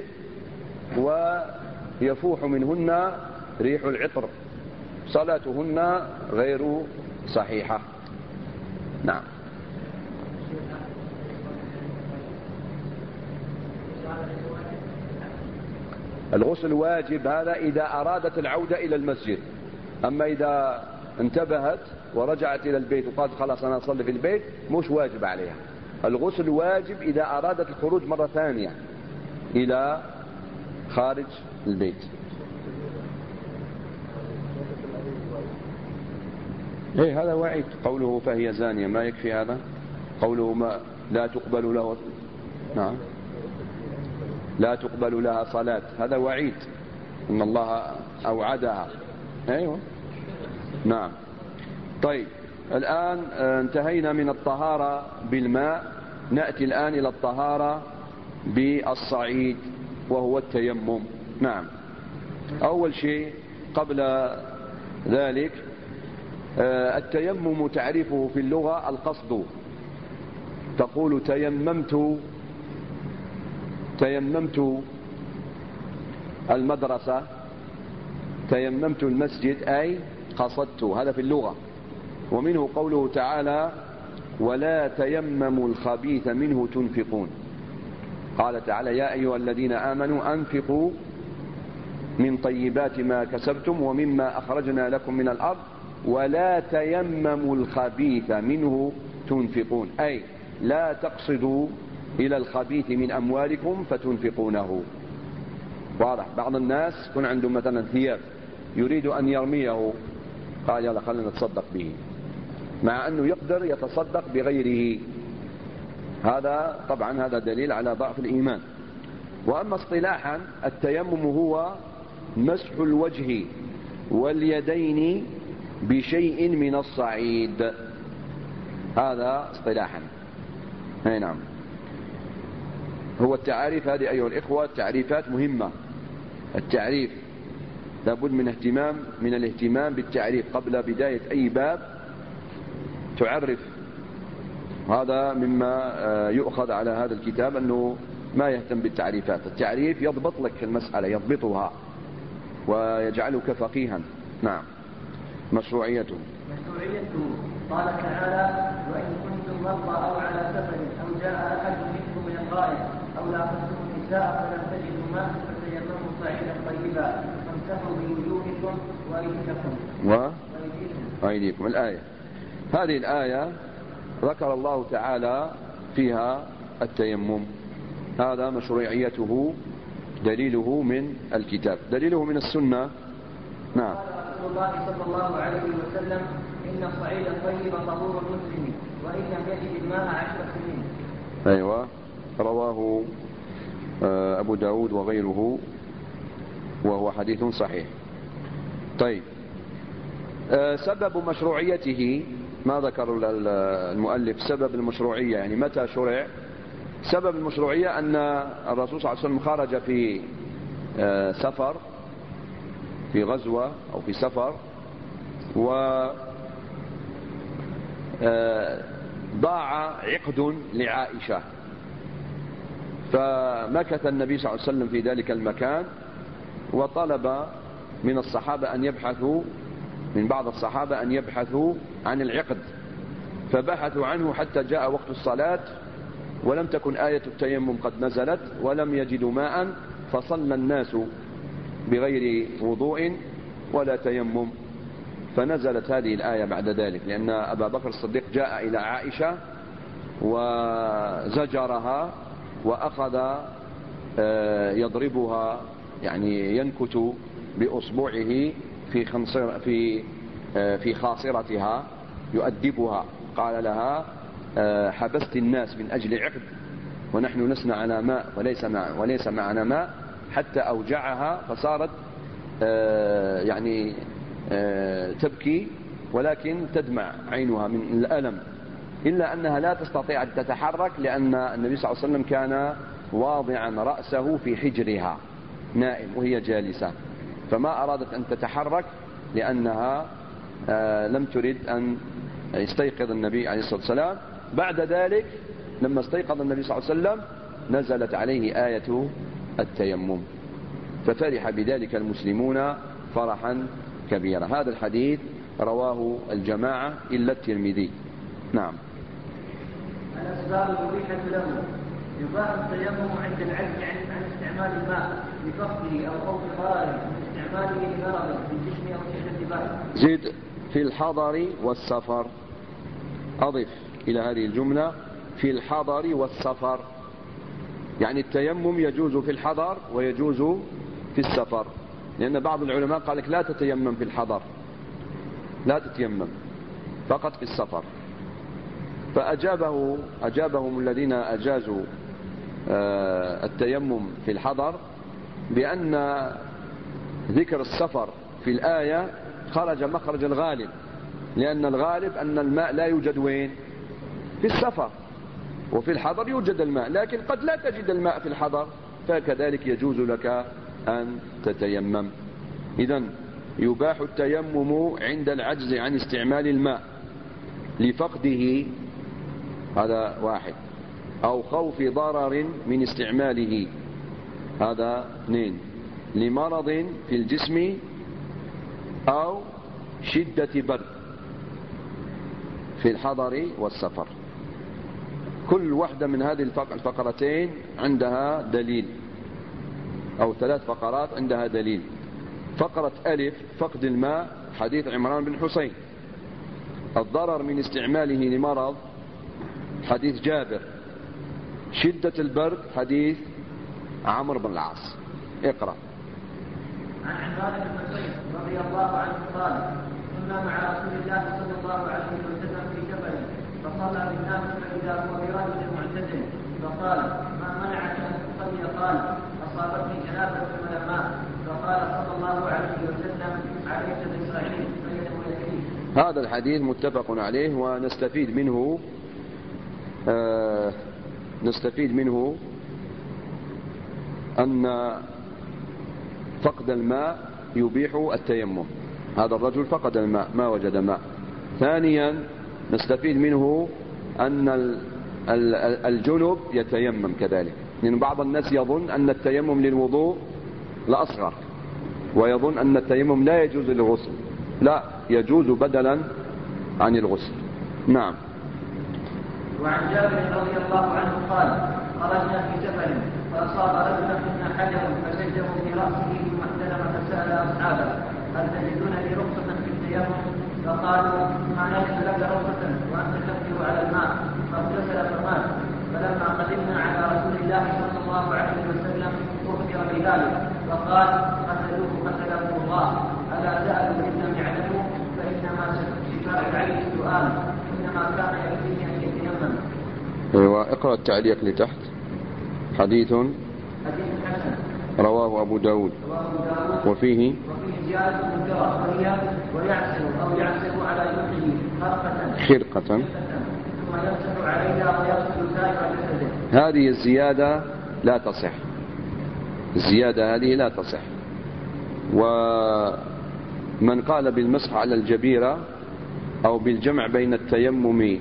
ويفوح منهن ريح العطر، صلاتهن غير صحيحة. نعم. الغسل واجب هذا إذا أرادت العودة إلى المسجد. أما إذا انتبهت ورجعت إلى البيت وقالت خلاص أنا أصلي في البيت، مش واجب عليها. الغسل واجب إذا أرادت الخروج مرة ثانية إلى خارج البيت. إيه هذا وعيد. قوله فهي زانية ما يكفي هذا؟ قوله ما لا تقبل له، نعم، لا تقبل لها صلاة، هذا وعيد إن الله أوعدها. أيوة نعم. طيب الآن انتهينا من الطهارة بالماء، نأتي الآن إلى الطهارة بالصعيد وهو التيمم. نعم. أول شيء قبل ذلك التيمم تعريفه في اللغة القصد. تقول تيممت المدرسة، تيممت المسجد، أي قصدت، هذا في اللغة. ومنه قوله تعالى ولا تيمموا الخبيث منه تنفقون. قال تعالى يا أيها الذين آمنوا أنفقوا من طيبات ما كسبتم ومما أخرجنا لكم من الأرض ولا تيمموا الخبيث منه تنفقون، أي لا تقصدوا إلى الخبيث من أموالكم فتنفقونه. واضح. بعض الناس يكون عنده مثلا ثياب يريد أن يرميه، قال يلا خلينا نتصدق به، مع أنه يقدر يتصدق بغيره. هذا طبعا هذا دليل على ضعف الإيمان. وأما اصطلاحا التيمم هو مسح الوجه واليدين بشيء من الصعيد، هذا اصطلاحا. أي نعم. هو التعاريف هذه أيها الإخوة تعريفات مهمة. التعريف لابد من الاهتمام بالتعريف قبل بداية أي باب تعرف. هذا مما يؤخذ على هذا الكتاب أنه ما يهتم بالتعريفات. التعريف يضبط لك المسألة، يضبطها ويجعلك فقيها. نعم. مشروعيته قال تعالى وإن كنتم مرضى أو على سفر أو جاء أحد منكم من الغائط أو لامستم النساء فلم تجدوا ماء فتيمموا صعيدا طيبا فامسحوا بوجوهكم وأيديكم. الآية هذه الآية ذكر الله تعالى فيها التيمم، هذا مشروعيته دليله من الكتاب، دليله من السنة. نعم. رسول الله صلى الله عليه وسلم إن الصعيد الطيب طهور المسلم وإن لم يجد الماء 10 سنين. أيوة. رواه أبو داود وغيره وهو حديث صحيح. طيب سبب مشروعيته ما ذكر المؤلف سبب المشروعية، يعني متى شرع. سبب المشروعية أن الرسول صلى الله عليه وسلم خرج في سفر، في غزوة أو في سفر، وضاع عقد لعائشة، فمكث النبي صلى الله عليه وسلم في ذلك المكان وطلب من الصحابة أن يبحثوا، من بعض الصحابة أن يبحثوا عن العقد، فبحثوا عنه حتى جاء وقت الصلاة ولم تكن آية التيمم قد نزلت ولم يجدوا ماء، فصلى الناس بغير وضوء ولا تيمم، فنزلت هذه الآية بعد ذلك، لأن أبا بكر الصديق جاء إلى عائشة وزجرها وأخذ يضربها، يعني ينكت بأصبعه في خاصرتها يؤدبها. قال لها حبست الناس من أجل عقد ونحن نسنى على ماء وليس معنا ماء، حتى أوجعها فصارت يعني تبكي ولكن تدمع عينها من الألم، إلا أنها لا تستطيع أن تتحرك لأن النبي صلى الله عليه وسلم كان واضعا رأسه في حجرها نائم وهي جالسة، فما أرادت أن تتحرك لأنها لم ترد أن يستيقظ النبي عليه الصلاة والسلام. بعد ذلك لما استيقظ النبي صلى الله عليه وسلم نزلت عليه آية التيمم، ففرح بذلك المسلمون فرحا كبيرا. هذا الحديث رواه الجماعة إلا الترمذي. نعم. الأسباب المبيحة له يباح التيمم عند العجز عن استعمال الماء لفقده أو خوف ضرره، استعماله لمرض في الجسم أو شدة برد. زيد في الحضر والسفر. أضف إلى هذه الجملة في الحضر والسفر، يعني التيمم يجوز في الحضر ويجوز في السفر، لأن بعض العلماء قال لك لا تتيمم في الحضر، لا تتيمم، فقط في السفر. فأجابهم الذين أجازوا التيمم في الحضر بأن ذكر السفر في الآية خرج مخرج الغالب، لأن الغالب أن الماء لا يوجد وين؟ في السفر، وفي الحضر يوجد الماء، لكن قد لا تجد الماء في الحضر، فكذلك يجوز لك أن تتيمم. إذن يباح التيمم عند العجز عن استعمال الماء لفقده، هذا واحد، أو خوف ضرر من استعماله، هذا اثنين، لمرض في الجسم أو شدة برد في الحضر والسفر. كل واحدة من هذه الفقرتين عندها دليل، أو 3 فقرات عندها دليل. فقرة ألف فقد الماء حديث عمران بن حسين، الضرر من استعماله لمرض حديث جابر، شدة البرد حديث عمرو بن العاص. اقرأ. عن عمران بن حسين رضي الله عنه قال: كنا مع رسول الله صلى الله عليه وسلم في جبل فصلى بالناس فإذا هو برجل معتدل فقال: ما منعك أن تصلي؟ قال: أصابتني جنابة من الماء. فقال صلى الله عليه وسلم: عليك بالصحيح فيدعو يديه. هذا الحديث متفق عليه، ونستفيد منه أن فقد الماء يبيح التيمم. هذا الرجل فقد الماء، ما وجد ماء. ثانيا نستفيد منه أن الجنب يتيمم كذلك، لأن بعض الناس يظن أن التيمم للوضوء لأصغر، ويظن أن التيمم لا يجوز للغسل. لا، يجوز بدلا عن الغسل. نعم. وعن جابر رضي الله عنه قال: خرجنا في جبل فأصاب رجلا منا حجر فشجه في رأسه ثم احتلم فسأل أصحابه: هل تجدون لي رخصة في التيمم؟ فقالوا: ما نجد لك رخصة وأنت تقدر على الماء. فاغتسل فمات. فلما قدمنا على رسول الله صلى الله عليه وسلم أخبر بذلك فقال: قتله الله. ألا سألوا إن لم يعلموا فإنما شفاء العين السؤال، إنما كان يكفيه أن يتيمم. أيوة، اقرأ التعليق لتحت. حديث حسن رواه أبو داود وفيه زيادة منكرة وهي ويعسر أو يعسر على يده خرقة ثم يمسح عليها ويغسل سائر جسده. هذه الزيادة لا تصح، الزيادة هذه لا تصح. ومن قال بالمسح على الجبيرة أو بالجمع بين التيمم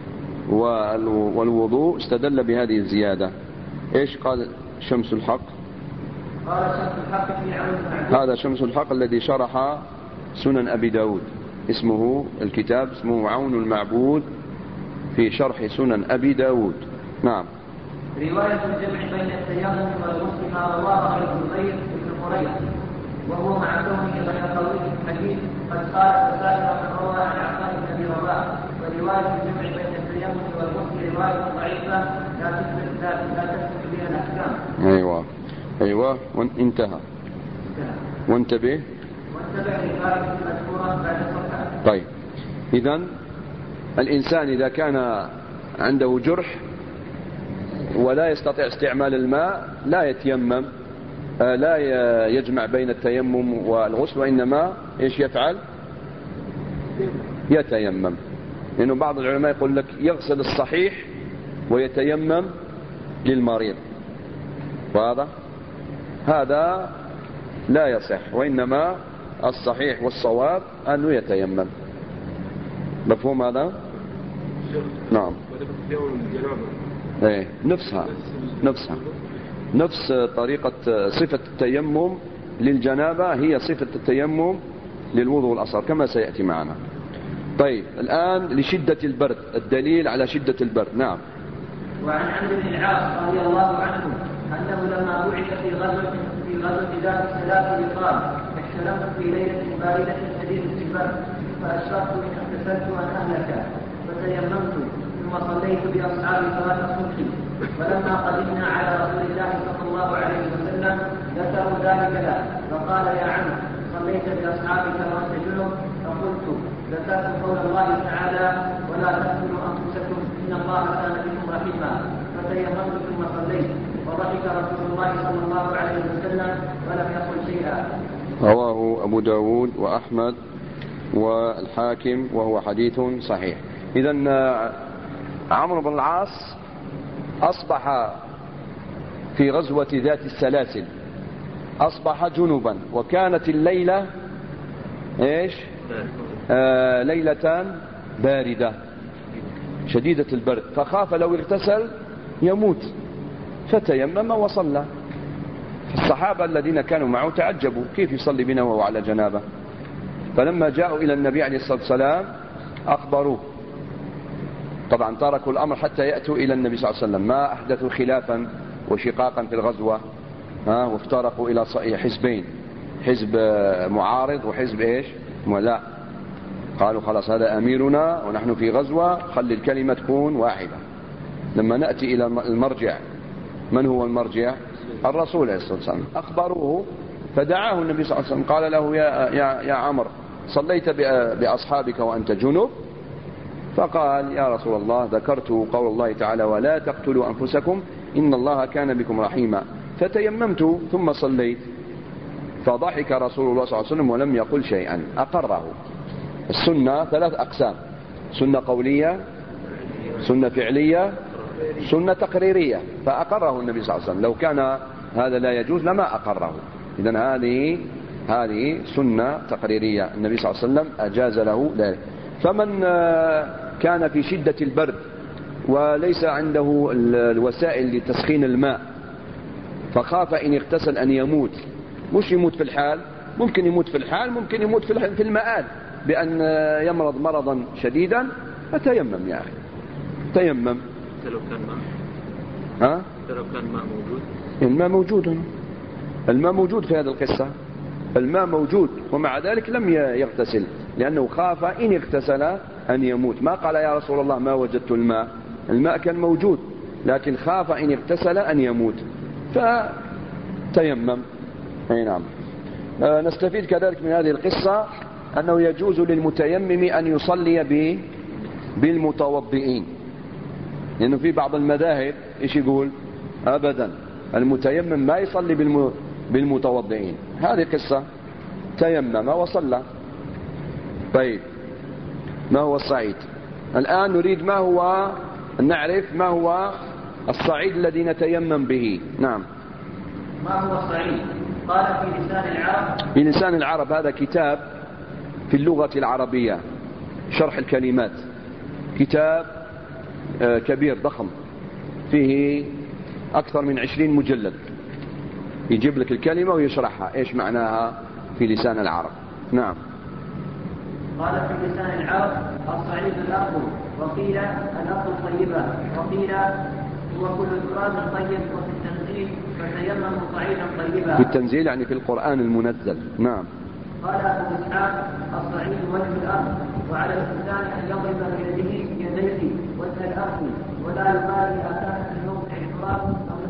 والوضوء استدل بهذه الزيادة. إيش قال شمس الحق؟ قال شمس الحق في عون المعبود. هذا شمس الحق الذي شرح سنن أبي داود، اسمه الكتاب اسمه عون المعبود في شرح سنن أبي داود. نعم. رواية الجمع بين التيمم والغسل ما رواه ابن زيد بن قريش، وهو مع كونه غير قوي حديث قد قال فسائر من روى عن عطاء بن ابي رباح. ورواية الجمع بين التيمم والغسل رواية ضعيفة لا تثبت بها الأحكام. أيوة وانتهى. وانتبه للرواية المذكورة بعد الصفحة. طيب، إذن الإنسان إذا كان عنده جرح ولا يستطيع استعمال الماء لا يتيمم، لا يجمع بين التيمم والغسل، وإنما إيش يفعل؟ يتيمم. لأنه بعض العلماء يقول لك يغسل الصحيح ويتيمم للمريض، هذا لا يصح، وإنما الصحيح والصواب أنه يتيمم. مفهوم هذا؟ نعم. ايه، نفس طريقة صفة التيمم للجنابة هي صفة التيمم للوضوء الأصغر كما سيأتي معنا. طيب، الآن لشدة البرد، الدليل على شدة البرد. نعم. وعن عمرو بن العاص رضي الله عنه أنه لما بعث في غزوة ذات الثلاث قال: احتلمت في ليلة باردة شديدة البرد فأشرت إن اغتسلت أن أهلك فتيممت ثم صليت بأصحابي صلاة الصبح. فلما قدمنا على رسول الله صلى الله عليه وسلم ذكروا ذلك له فقال يا عم صليت بأصحابك وأنت جنب؟ فقلت ذكرت قول الله تعالى ولا تقتلوا أنفسكم إن الله كان بكم رحيما. فتيممت ثم صليت وضحك رسول الله صلى الله عليه وسلم ولم يقل شيئا. رواه أبو داود وأحمد والحاكم وهو حديث صحيح. إذن عمرو بن العاص أصبح في غزوة ذات السلاسل أصبح جنبا، وكانت الليلة ليلة باردة شديدة البرد، فخاف لو اغتسل يموت فتيمم وصلى. الصحابة الذين كانوا معه تعجبوا كيف يصلي بنا وهو على جنابه. فلما جاءوا إلى النبي عليه الصلاة والسلام أخبروه، طبعا تركوا الأمر حتى يأتوا إلى النبي صلى الله عليه وسلم، ما أحدثوا خلافا وشقاقا في الغزوة وافترقوا إلى حزبين، حزب معارض وحزب لا، قالوا خلاص هذا أميرنا ونحن في غزوة، خلي الكلمة تكون واحدة. لما نأتي إلى المرجع، من هو المرجع؟ الرسول عليه الصلاة والسلام. أخبروه فدعاه النبي صلى الله عليه وسلم قال له يا عمرو صليت بأصحابك وأنت جنب؟ فقال يا رسول الله ذكرت قول الله تعالى ولا تقتلوا أنفسكم إن الله كان بكم رحيما، فتيممت ثم صليت. فضحك رسول الله صلى الله عليه وسلم ولم يقل شيئا، أقره. السنة 3 أقسام: سنة قولية، سنة فعلية، سنة تقريرية. فأقره النبي صلى الله عليه وسلم، لو كان هذا لا يجوز لما أقره. إذن هذه سنة تقريرية، النبي صلى الله عليه وسلم أجاز له ذلك. فمن كان في شدة البرد وليس عنده الوسائل لتسخين الماء فخاف إن اغتسل أن يموت، مش يموت في الحال، ممكن يموت في الحال، ممكن يموت في المآل بأن يمرض مرضا شديدا، فتيمم يا أخي، تيمم. لو كان ماء لو كان ماء موجود، الماء موجود هنا، الماء موجود في هذه القصة، الماء موجود، ومع ذلك لم يغتسل لأنه خاف إن اغتسل أن يموت. ما قال يا رسول الله ما وجدت الماء، الماء كان موجود لكن خاف إن اغتسل أن يموت فتيمم. أي نعم. نستفيد كذلك من هذه القصة أنه يجوز للمتيمم أن يصلي بالمتوضئين، لأنه في بعض المذاهب إيش يقول؟ أبدا المتيمم ما يصلي بالمتوضئين. هذه قصة، تيمم وصلى. طيب ما هو الصعيد؟ الآن نريد نعرف ما هو الصعيد الذي نتيمم به. نعم. ما هو الصعيد؟ قال في لسان العرب. في لسان العرب هذا كتاب في اللغة العربية، شرح الكلمات، كتاب كبير ضخم فيه أكثر من 20 مجلد، يجيب لك الكلمة ويشرحها إيش معناها في لسان العرب. نعم. قال في لسان العرب الصعيد الأرض، وقيل الأرض الطيبة، وقيل هو كل تراب طيب، وفي التنزيل فتيمموا صعيدا طيبا. في التنزيل يعني في القرآن المنزل. نعم. قال أبو إسحاق الصعيد وجه الأرض، وعلى الإنسان أن يضرب بيده وجه الأرض، ولا يبالي أكان في موضع التراب أو